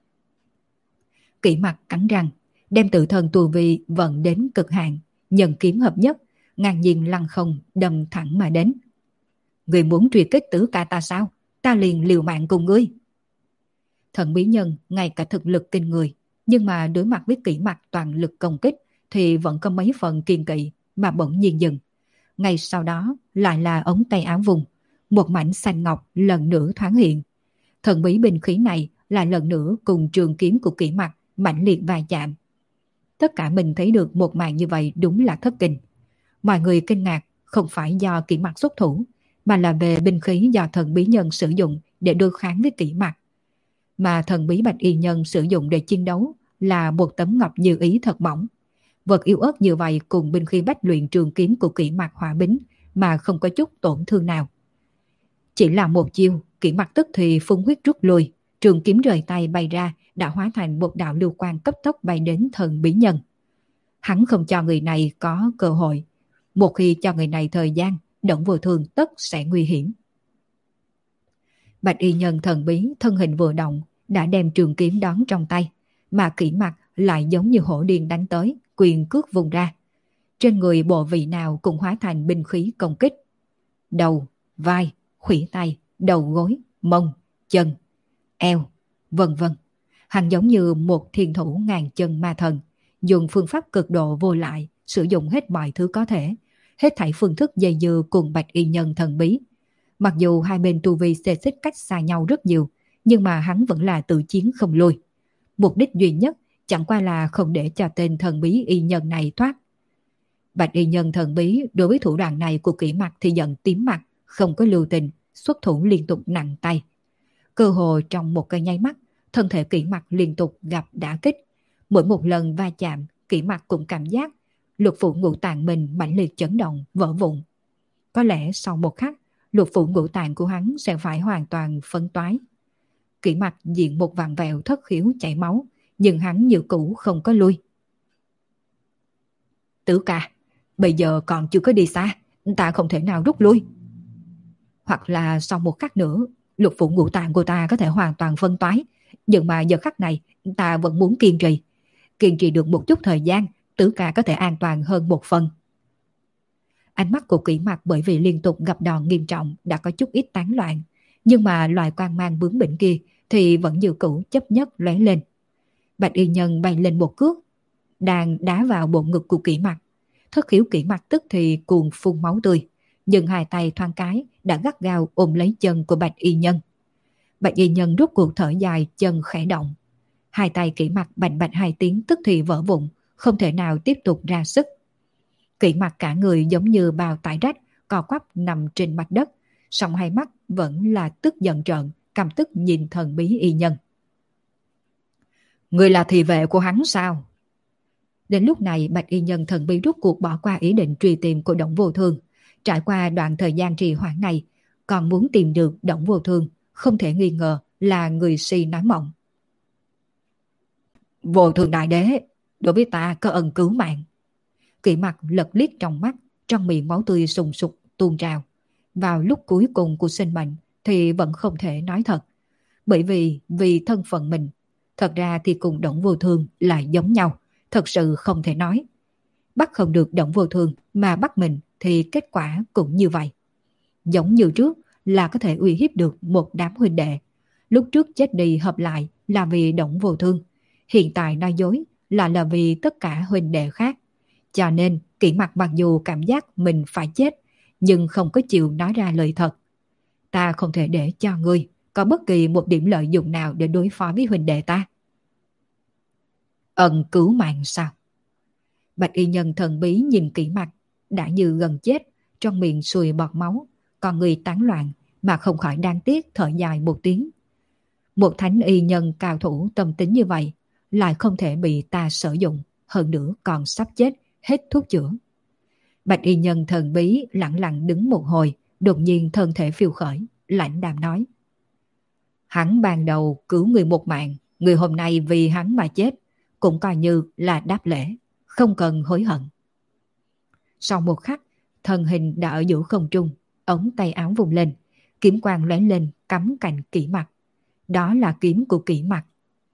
[SPEAKER 1] Kỷ Mặc cắn răng, đem tự thân tu vi vận đến cực hạn, nhân kiếm hợp nhất, ngang nhiên lăng không đâm thẳng mà đến. Người muốn truy kích Tử Ca ta sao? Ta liền liều mạng cùng ngươi. Thần bí nhân ngay cả thực lực kinh người, nhưng mà đối mặt với Kỷ Mặc toàn lực công kích thì vẫn có mấy phần kiên kỵ mà bỗng nhiên dừng. Ngay sau đó lại là ống tay áo vùng, một mảnh xanh ngọc lần nữa thoáng hiện. Thần bí binh khí này lại lần nữa cùng trường kiếm của Kỷ Mặc mãnh liệt va chạm. Tất cả mình thấy được một màn như vậy đúng là thất kinh. Mọi người kinh ngạc không phải do Kỷ Mặc xuất thủ, mà là về binh khí do thần bí nhân sử dụng để đối kháng với Kỷ Mặc. Mà thần bí bạch y nhân sử dụng để chiến đấu là một tấm ngọc như ý thật mỏng. Vật yếu ớt như vậy cùng binh khí bách luyện trường kiếm của Kỷ Mặc hòa bính mà không có chút tổn thương nào. Chỉ là một chiêu, Kỷ Mặc tức thì phun huyết rút lui, trường kiếm rời tay bay ra đã hóa thành một đạo lưu quang cấp tốc bay đến thần bí nhân. Hắn không cho người này có cơ hội. Một khi cho người này thời gian, Đổng Vô Thương tất sẽ nguy hiểm. Bạch y nhân thần bí thân hình vừa động đã đem trường kiếm đón trong tay, mà Kỷ Mặc lại giống như hổ điên đánh tới, quyền cước vùng ra. Trên người bộ vị nào cũng hóa thành binh khí công kích. Đầu, vai, khuỷu tay, đầu gối, mông, chân, eo, vân vân. Hắn giống như một thiên thủ ngàn chân ma thần, dùng phương pháp cực độ vô lại, sử dụng hết mọi thứ có thể, hết thảy phương thức dây dưa cùng bạch y nhân thần bí. Mặc dù hai bên tu vi xê xích cách xa nhau rất nhiều, nhưng mà hắn vẫn là tự chiến không lui. Mục đích duy nhất chẳng qua là không để cho tên thần bí y nhân này thoát. Bạch y nhân thần bí đối với thủ đoạn này của Kỷ Mặc thì giận tím mặt, không có lưu tình, xuất thủ liên tục nặng tay. Cơ hồ trong một cái nháy mắt, thân thể Kỷ Mặc liên tục gặp đả kích. Mỗi một lần va chạm, Kỷ Mặc cũng cảm giác lục phủ ngũ tạng mình mãnh liệt chấn động, vỡ vụn. Có lẽ sau một khắc, lục phủ ngũ tạng của hắn sẽ phải hoàn toàn phân toái. Kỷ Mặc diện một vạn vẹo thất khiếu chảy máu, nhưng hắn như cũ không có lui. Tử Ca, bây giờ còn chưa có đi xa, ta không thể nào rút lui. Hoặc là sau một khắc nữa, lục phủ ngũ tạng của ta có thể hoàn toàn phân toái, nhưng mà giờ khắc này ta vẫn muốn kiên trì. Kiên trì được một chút thời gian, Tử Ca có thể an toàn hơn một phần. Ánh mắt của Kỷ Mặc bởi vì liên tục gặp đòn nghiêm trọng đã có chút ít tán loạn, nhưng mà loại quang mang bướng bỉnh kia thì vẫn như cũ chấp nhất lóe lên. Bạch y nhân bay lên một cước, đang đá vào bộ ngực của Kỷ Mặc. Thất khiếu Kỷ Mặc tức thì cuồng phun máu tươi, nhưng hai tay thoáng cái đã gắt gao ôm lấy chân của bạch y nhân. Bạch y nhân rút cuộc thở dài, chân khẽ động. Hai tay Kỷ Mặc bành bạch hai tiếng tức thì vỡ vụn, không thể nào tiếp tục ra sức. Kỷ Mặc cả người giống như bao tải rách, co quắp nằm trên mặt đất, song hai mắt vẫn là tức giận trợn, căm tức nhìn thần bí y nhân. Người là thị vệ của hắn sao? Đến lúc này Bạch y nhân thần bí rút cuộc bỏ qua ý định truy tìm của Đổng Vô Thương. Trải qua đoạn thời gian trì hoãn này, còn muốn tìm được Đổng Vô Thương, không thể nghi ngờ là người si nói mộng. Vô Thương đại đế, đối với ta có ân cứu mạng. Kỷ Mặc lật liếc trong mắt, trong miệng máu tươi sùng sục tuôn trào. Vào lúc cuối cùng của sinh mệnh thì vẫn không thể nói thật. Bởi vì vì thân phận mình, thật ra thì cùng Đổng Vô Thương là giống nhau, thật sự không thể nói. Bắt không được Đổng Vô Thương mà bắt mình thì kết quả cũng như vậy. Giống như trước là có thể uy hiếp được một đám huynh đệ. Lúc trước chết đi hợp lại là vì Đổng Vô Thương. Hiện tại nói dối là là vì tất cả huynh đệ khác. Cho nên Kỷ Mặc mặc dù cảm giác mình phải chết, nhưng không có chịu nói ra lời thật. Ta không thể để cho ngươi có bất kỳ một điểm lợi dụng nào để đối phó với huynh đệ ta. Ân cứu mạng sao? Bạch y nhân thần bí nhìn Kỷ Mặc, đã như gần chết, trong miệng sùi bọt máu, còn người tán loạn mà không khỏi đáng tiếc thở dài một tiếng. Một thánh y nhân cao thủ tâm tính như vậy, lại không thể bị ta sử dụng, hơn nữa còn sắp chết, hết thuốc chữa. Bạch y nhân thần bí lặng lặng đứng một hồi, đột nhiên thân thể phiêu khởi, lãnh đạm nói. Hắn ban đầu cứu người một mạng, người hôm nay vì hắn mà chết, cũng coi như là đáp lễ, không cần hối hận. Sau một khắc, thân hình đã ở giữa không trung, ống tay áo vùng lên, kiếm quang lóe lên cắm cạnh Kỷ Mặc. Đó là kiếm của Kỷ Mặc.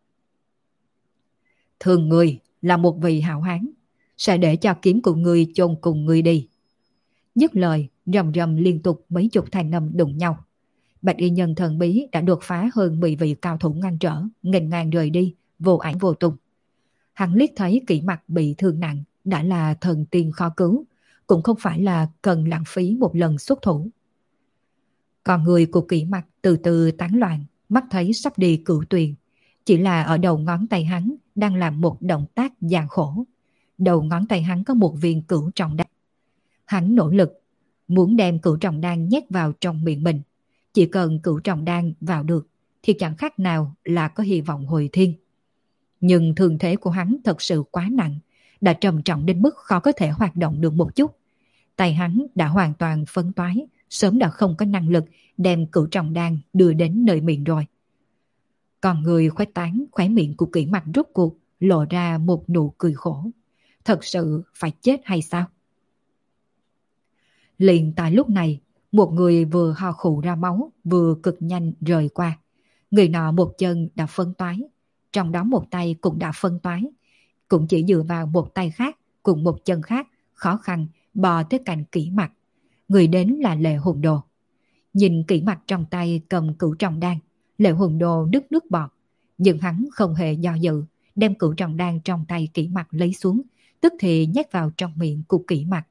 [SPEAKER 1] Thường người là một vị hảo hán, sẽ để cho kiếm của người chôn cùng người đi. Dứt lời, rầm rầm liên tục mấy chục thanh âm đụng nhau. Bạch y nhân thần bí đã đột phá hơn mười vị cao thủ ngăn trở, nghênh ngang rời đi, vô ảnh vô tung. Hắn liếc thấy Kỷ Mặc bị thương nặng, đã là thần tiên khó cứu, cũng không phải là cần lãng phí một lần xuất thủ. Còn người của Kỷ Mặc từ từ tán loạn, mắt thấy sắp đi cửu tuyền, chỉ là ở đầu ngón tay hắn đang làm một động tác gian khổ. Đầu ngón tay hắn có một viên cửu trọng đan. Hắn nỗ lực muốn đem cửu trọng đan nhét vào trong miệng mình. Chỉ cần cửu trọng đan vào được thì chẳng khác nào là có hy vọng hồi thiên. Nhưng thương thế của hắn thật sự quá nặng, đã trầm trọng đến mức khó có thể hoạt động được một chút. Tay hắn đã hoàn toàn phân toái, sớm đã không có năng lực đem cửu trọng đan đưa đến nơi miệng rồi. Còn người khuếch tán khóe miệng của Kỷ Mặc rút cuộc lộ ra một nụ cười khổ. Thật sự phải chết hay sao? Liền tại lúc này, một người vừa ho khụ ra máu, vừa cực nhanh rời qua. Người nọ một chân đã phân toái, trong đó một tay cũng đã phân toái, cũng chỉ dựa vào một tay khác cùng một chân khác khó khăn bò tới cạnh Kỷ Mặc. Người đến là Lệ Hùng Đồ. Nhìn Kỷ Mặc trong tay cầm cửu trọng đan, Lệ Hùng Đồ đứt nước bọt, nhưng hắn không hề do dự, đem cửu trọng đan trong tay Kỷ Mặc lấy xuống, tức thì nhét vào trong miệng của Kỷ Mặc.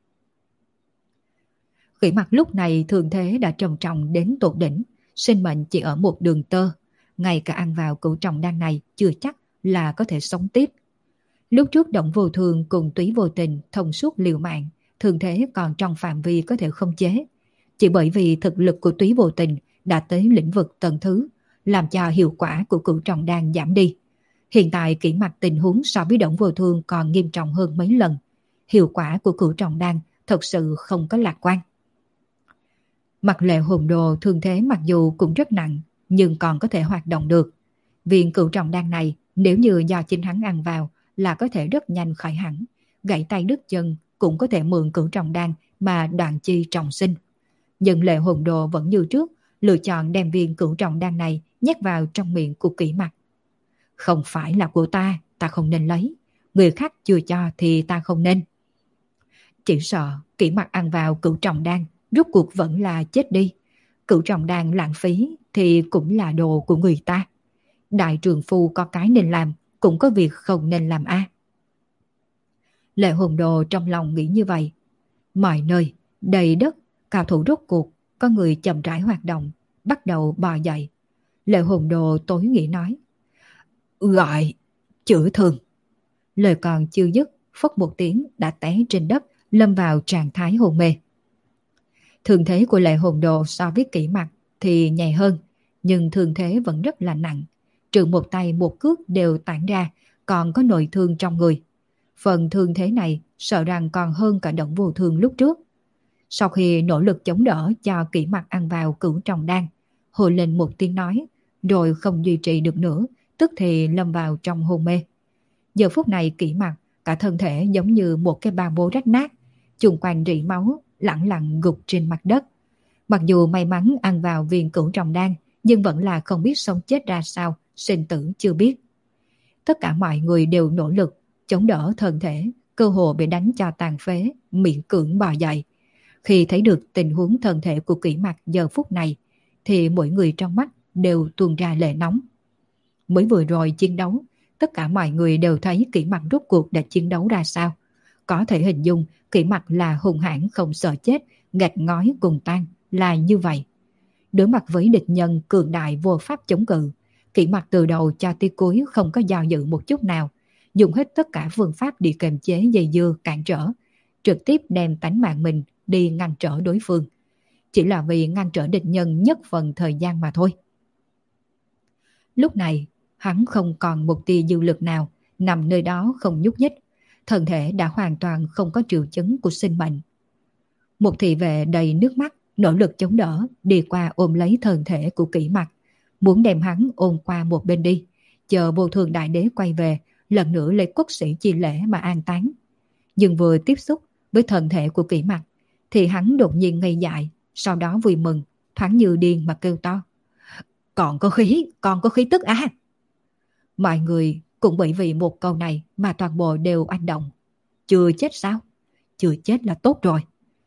[SPEAKER 1] Kỷ Mặc lúc này thường thế đã trầm trọng đến tột đỉnh, sinh mệnh chỉ ở một đường tơ, ngay cả ăn vào cửu trọng đan này chưa chắc là có thể sống tiếp. Lúc trước Động Vô Thường cùng Túy Vô Tình thông suốt liều mạng, thường thế còn trong phạm vi có thể khống chế. Chỉ bởi vì thực lực của Túy Vô Tình đã tới lĩnh vực tầng thứ, làm cho hiệu quả của cửu trọng đan giảm đi. Hiện tại Kỷ Mặc tình huống so với Động Vô Thường còn nghiêm trọng hơn mấy lần. Hiệu quả của cửu trọng đan thật sự không có lạc quan. Mặt Lệ Hùng Đồ thương thế mặc dù cũng rất nặng, nhưng còn có thể hoạt động được. Viên cửu trọng đan này nếu như do chính hắn ăn vào là có thể rất nhanh khỏi hẳn, gãy tay đứt chân cũng có thể mượn cửu trọng đan mà đoạn chi trọng sinh. Nhưng Lệ Hùng Đồ vẫn như trước, lựa chọn đem viên cửu trọng đan này nhét vào trong miệng của Kỷ Mặc. Không phải là của ta, ta không nên lấy. Người khác chưa cho thì ta không nên. Chỉ sợ Kỷ Mặc ăn vào cửu trọng đan, rốt cuộc vẫn là chết đi. Cửu trọng đan lãng phí thì cũng là đồ của người ta. Đại trường phu có cái nên làm, cũng có việc không nên làm a. À. Lệ Hùng Đồ trong lòng nghĩ như vậy. Mọi nơi, đầy đất, cao thủ rốt cuộc, có người chậm rãi hoạt động, bắt đầu bò dậy. Lệ hồn đồ tối nghĩ nói. Gọi, chữa thương. Lời còn chưa dứt, phất một tiếng đã té trên đất, lâm vào trạng thái hôn mê. Thương thế của lệ hồn đồ so với kỹ mặt thì nhẹ hơn, nhưng thương thế vẫn rất là nặng. Trừ một tay một cước đều tản ra, còn có nội thương trong người. Phần thương thế này sợ rằng còn hơn cả Động Vô Thương lúc trước. Sau khi nỗ lực chống đỡ cho kỹ mặt ăn vào cửu tròng đan, hồi lên một tiếng nói, rồi không duy trì được nữa, tức thì lâm vào trong hôn mê. Giờ phút này kỹ mặt, cả thân thể giống như một cái ba bố rách nát, chung quanh rỉ máu, lẳng lặng gục trên mặt đất. Mặc dù may mắn ăn vào viên cửu tròng đan, nhưng vẫn là không biết sống chết ra sao, sinh tử chưa biết. Tất cả mọi người đều nỗ lực, chống đỡ thân thể, cơ hồ bị đánh cho tàn phế, miễn cưỡng bò dậy. Khi thấy được tình huống thân thể của kỹ mặt giờ phút này, thì mỗi người trong mắt đều tuôn ra lệ nóng. Mới vừa rồi chiến đấu, tất cả mọi người đều thấy kỹ mặt rốt cuộc đã chiến đấu ra sao. Có thể hình dung kỹ mặt là hung hãn không sợ chết, gạch ngói cùng tan, là như vậy. Đối mặt với địch nhân cường đại vô pháp chống cự, kỹ mặt từ đầu cho tới cuối không có do dự một chút nào, dùng hết tất cả phương pháp để kiềm chế dây dưa cản trở, trực tiếp đem tánh mạng mình đi ngăn trở đối phương. Chỉ là vì ngăn trở địch nhân nhất phần thời gian mà thôi. Lúc này, hắn không còn một tia dư lực nào, nằm nơi đó không nhúc nhích, thân thể đã hoàn toàn không có triệu chứng của sinh mệnh. Một thị vệ đầy nước mắt, nỗ lực chống đỡ, đi qua ôm lấy thân thể của kỹ mặt, muốn đem hắn ôm qua một bên đi, chờ Vô Thường Đại Đế quay về, lần nữa lấy quốc sĩ chi lễ mà an táng. Nhưng vừa tiếp xúc với thân thể của kỹ mặt, thì hắn đột nhiên ngây dại, sau đó vui mừng, thoáng như điên mà kêu to. Còn có khí, còn có khí tức à? Mọi người cũng bởi vì một câu này mà toàn bộ đều oanh động. Chưa chết sao? Chưa chết là tốt rồi.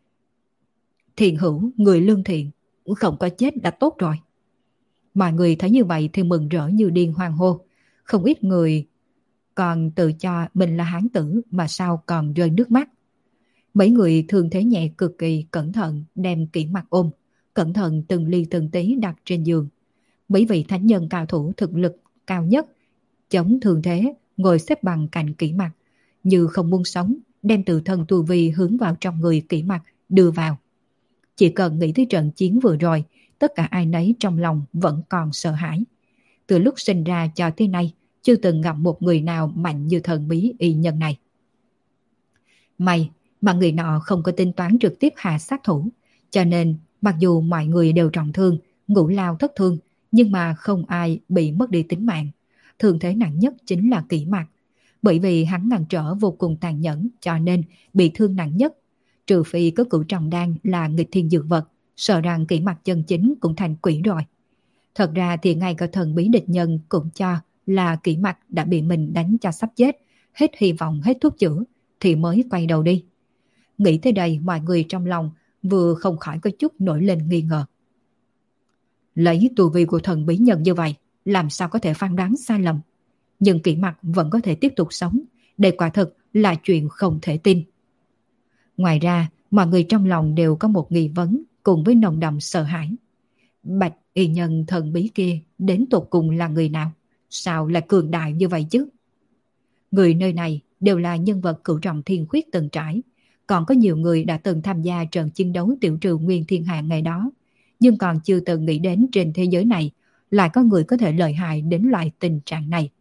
[SPEAKER 1] Thiện hữu, người lương thiện, không có chết đã tốt rồi. Mọi người thấy như vậy thì mừng rỡ như điên hoang hô. Không ít người còn tự cho mình là hán tử mà sao còn rơi nước mắt. Mấy người thường thế nhẹ cực kỳ cẩn thận đem kỹ mặt ôm, cẩn thận từng ly từng tí đặt trên giường. Mấy vị thánh nhân cao thủ thực lực cao nhất chống thường thế ngồi xếp bằng cạnh kỹ mặt, như không muốn sống, đem tự thân tu vi hướng vào trong người kỹ mặt đưa vào. Chỉ cần nghĩ tới trận chiến vừa rồi, tất cả ai nấy trong lòng vẫn còn sợ hãi. Từ lúc sinh ra cho tới nay, chưa từng gặp một người nào mạnh như thần bí y nhân này. May mà người nọ không có tính toán trực tiếp hạ sát thủ, cho nên mặc dù mọi người đều trọng thương, ngũ lao thất thương, nhưng mà không ai bị mất đi tính mạng. Thương thế nặng nhất chính là kỹ mặt, bởi vì hắn ngăn trở vô cùng tàn nhẫn cho nên bị thương nặng nhất. Trừ phi có cửu trọng đan là nghịch thiên dược vật, sợ rằng kỹ mặt chân chính cũng thành quỷ rồi. Thật ra thì ngay cả thần bí địch nhân cũng cho là kỹ mặt đã bị mình đánh cho sắp chết, hết hy vọng hết thuốc chữa thì mới quay đầu đi. Nghĩ tới đây mọi người trong lòng vừa không khỏi có chút nổi lên nghi ngờ. Lấy tu vi của thần bí nhân như vậy, làm sao có thể phán đoán sai lầm. Nhưng kỹ mặt vẫn có thể tiếp tục sống, đây quả thực là chuyện không thể tin. Ngoài ra, mọi người trong lòng đều có một nghi vấn cùng với nồng đậm sợ hãi. Bạch y nhân thần bí kia đến tột cùng là người nào? Sao lại cường đại như vậy chứ? Người nơi này đều là nhân vật cửu trọng thiên khuyết từng trải, còn có nhiều người đã từng tham gia trận chiến đấu tiểu trừ nguyên thiên hạ ngày đó, nhưng còn chưa từng nghĩ đến trên thế giới này lại có người có thể lợi hại đến loại tình trạng này.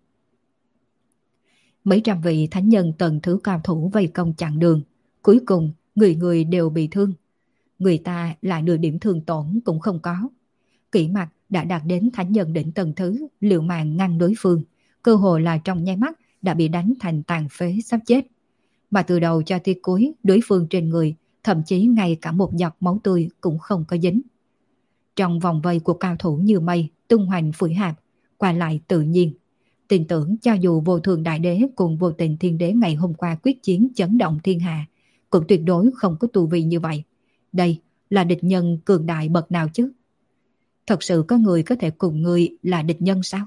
[SPEAKER 1] Mấy trăm vị thánh nhân tầng thứ cao thủ vây công chặn đường, cuối cùng người người đều bị thương. Người ta lại nửa điểm thương tổn cũng không có. Kỹ mặt đã đạt đến thánh nhân đỉnh tầng thứ, liều mạng ngăn đối phương, cơ hội là trong nháy mắt đã bị đánh thành tàn phế sắp chết. Mà từ đầu cho tới cuối, đối phương trên người, thậm chí ngay cả một giọt máu tươi cũng không có dính. Trong vòng vây của cao thủ như mây, tung hoành phủi hạp, qua lại tự nhiên. Tin tưởng cho dù Vô Thường Đại Đế cùng Vô Tình Thiên Đế ngày hôm qua quyết chiến chấn động thiên hạ, cũng tuyệt đối không có tu vi như vậy. Đây là địch nhân cường đại bậc nào chứ? Thật sự có người có thể cùng người là địch nhân sao?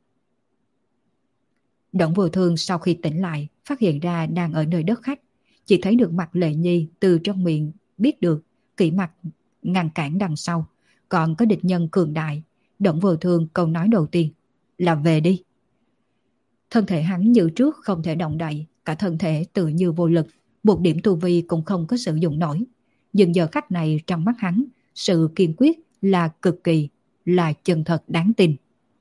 [SPEAKER 1] Đổng Vô Thương sau khi tỉnh lại, phát hiện ra đang ở nơi đất khách, chỉ thấy được mặt Lệ Nhi từ trong miệng biết được kỹ mặt ngăn cản đằng sau, còn có địch nhân cường đại, Đổng Vô Thương câu nói đầu tiên là về đi. Thân thể hắn như trước không thể động đậy, cả thân thể tự như vô lực, một điểm tu vi cũng không có sử dụng nổi. Nhưng giờ khắc này trong mắt hắn, sự kiên quyết là cực kỳ, là chân thật đáng tin.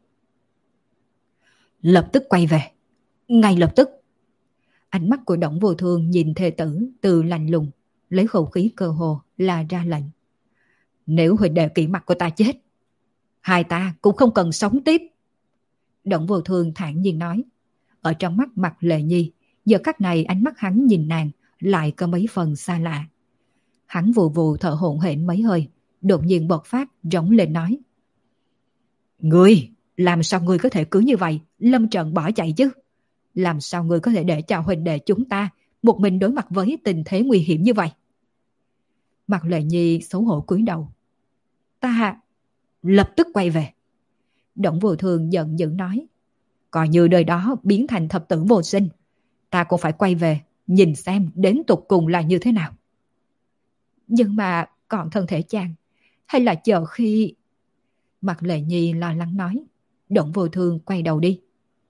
[SPEAKER 1] Lập tức quay về, ngay lập tức. Ánh mắt của Đổng Vô Thương nhìn thê tử từ lạnh lùng, lấy khẩu khí cơ hồ là ra lệnh. Nếu huynh đệ kỵ mặt của ta chết, hai ta cũng không cần sống tiếp. Đổng Vô Thương thản nhiên nói. Ở trong mắt Mạc Lệ Nhi, giờ khắc này ánh mắt hắn nhìn nàng lại có mấy phần xa lạ. Hắn vù vù thở hổn hển mấy hơi, đột nhiên bộc phát rống lên nói. Ngươi, làm sao ngươi có thể cứ như vậy lâm trận bỏ chạy chứ? Làm sao ngươi có thể để cho huynh đệ chúng ta một mình đối mặt với tình thế nguy hiểm như vậy? Mạc Lệ Nhi xấu hổ cúi đầu. Ta lập tức quay về. Đổng Vô Thương giận dữ nói. Coi như đời đó biến thành thập tử vô sinh, ta cũng phải quay về, nhìn xem đến tục cùng là như thế nào. Nhưng mà còn thân thể chàng, hay là chờ khi... Mạc Lệ Nhi lo lắng nói. Đổng Vô Thương quay đầu đi.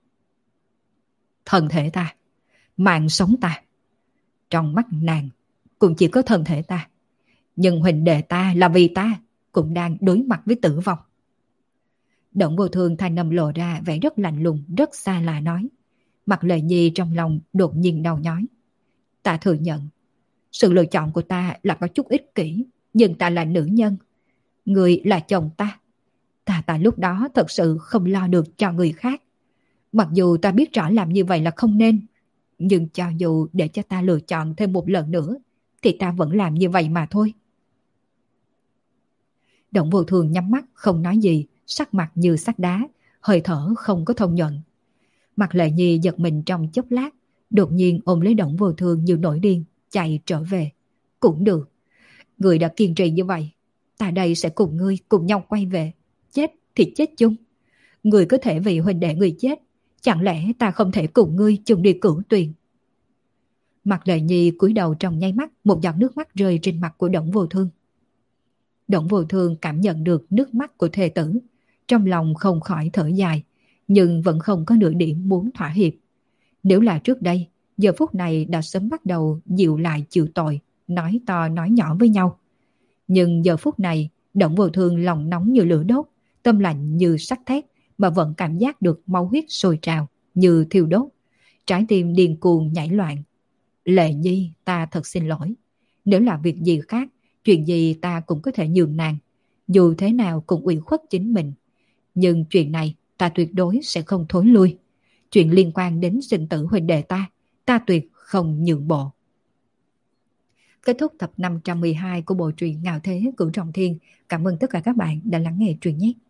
[SPEAKER 1] Thân thể ta, mạng sống ta, trong mắt nàng cũng chỉ có thân thể ta. Nhưng huynh đệ ta là vì ta cũng đang đối mặt với tử vong. Đổng Vô Thương thanh âm lộ ra vẻ rất lạnh lùng, rất xa lạ nói. Mạc Lệ Nhi trong lòng đột nhiên đau nhói. Ta thừa nhận, sự lựa chọn của ta là có chút ích kỷ, nhưng ta là nữ nhân, người là chồng ta. Ta ta lúc đó thật sự không lo được cho người khác. Mặc dù ta biết rõ làm như vậy là không nên, nhưng cho dù để cho ta lựa chọn thêm một lần nữa, thì ta vẫn làm như vậy mà thôi. Đổng Vô Thương nhắm mắt không nói gì, sắc mặt như sắt đá, hơi thở không có thông nhuận. Mạc Lệ Nhi giật mình trong chốc lát, đột nhiên ôm lấy Đổng Vô Thương như nổi điên, chạy trở về. Cũng được, người đã kiên trì như vậy, ta đây sẽ cùng ngươi cùng nhau quay về, chết thì chết chung. Người có thể vì huynh đệ người chết, chẳng lẽ ta không thể cùng ngươi chung đi cửu tuyền? Mạc Lệ Nhi cúi đầu trong nháy mắt, một giọt nước mắt rơi trên mặt của Đổng Vô Thương. Đổng Vô Thương cảm nhận được nước mắt của thê tử, trong lòng không khỏi thở dài, nhưng vẫn không có nửa điểm muốn thỏa hiệp. Nếu là trước đây, giờ phút này đã sớm bắt đầu dịu lại chịu tội, nói to nói nhỏ với nhau. Nhưng giờ phút này, Đổng Vô Thương lòng nóng như lửa đốt, tâm lạnh như sắt thép, mà vẫn cảm giác được máu huyết sôi trào như thiêu đốt. Trái tim điên cuồng nhảy loạn. Lệ Nhi, ta thật xin lỗi. Nếu là việc gì khác, chuyện gì ta cũng có thể nhường nàng, dù thế nào cũng ủy khuất chính mình. Nhưng chuyện này ta tuyệt đối sẽ không thối lui. Chuyện liên quan đến sinh tử huynh đệ ta, ta tuyệt không nhượng bộ. Kết thúc tập năm trăm mười hai của bộ truyện Ngạo Thế Cửu Trọng Thiên. Cảm ơn tất cả các bạn đã lắng nghe truyện nhé.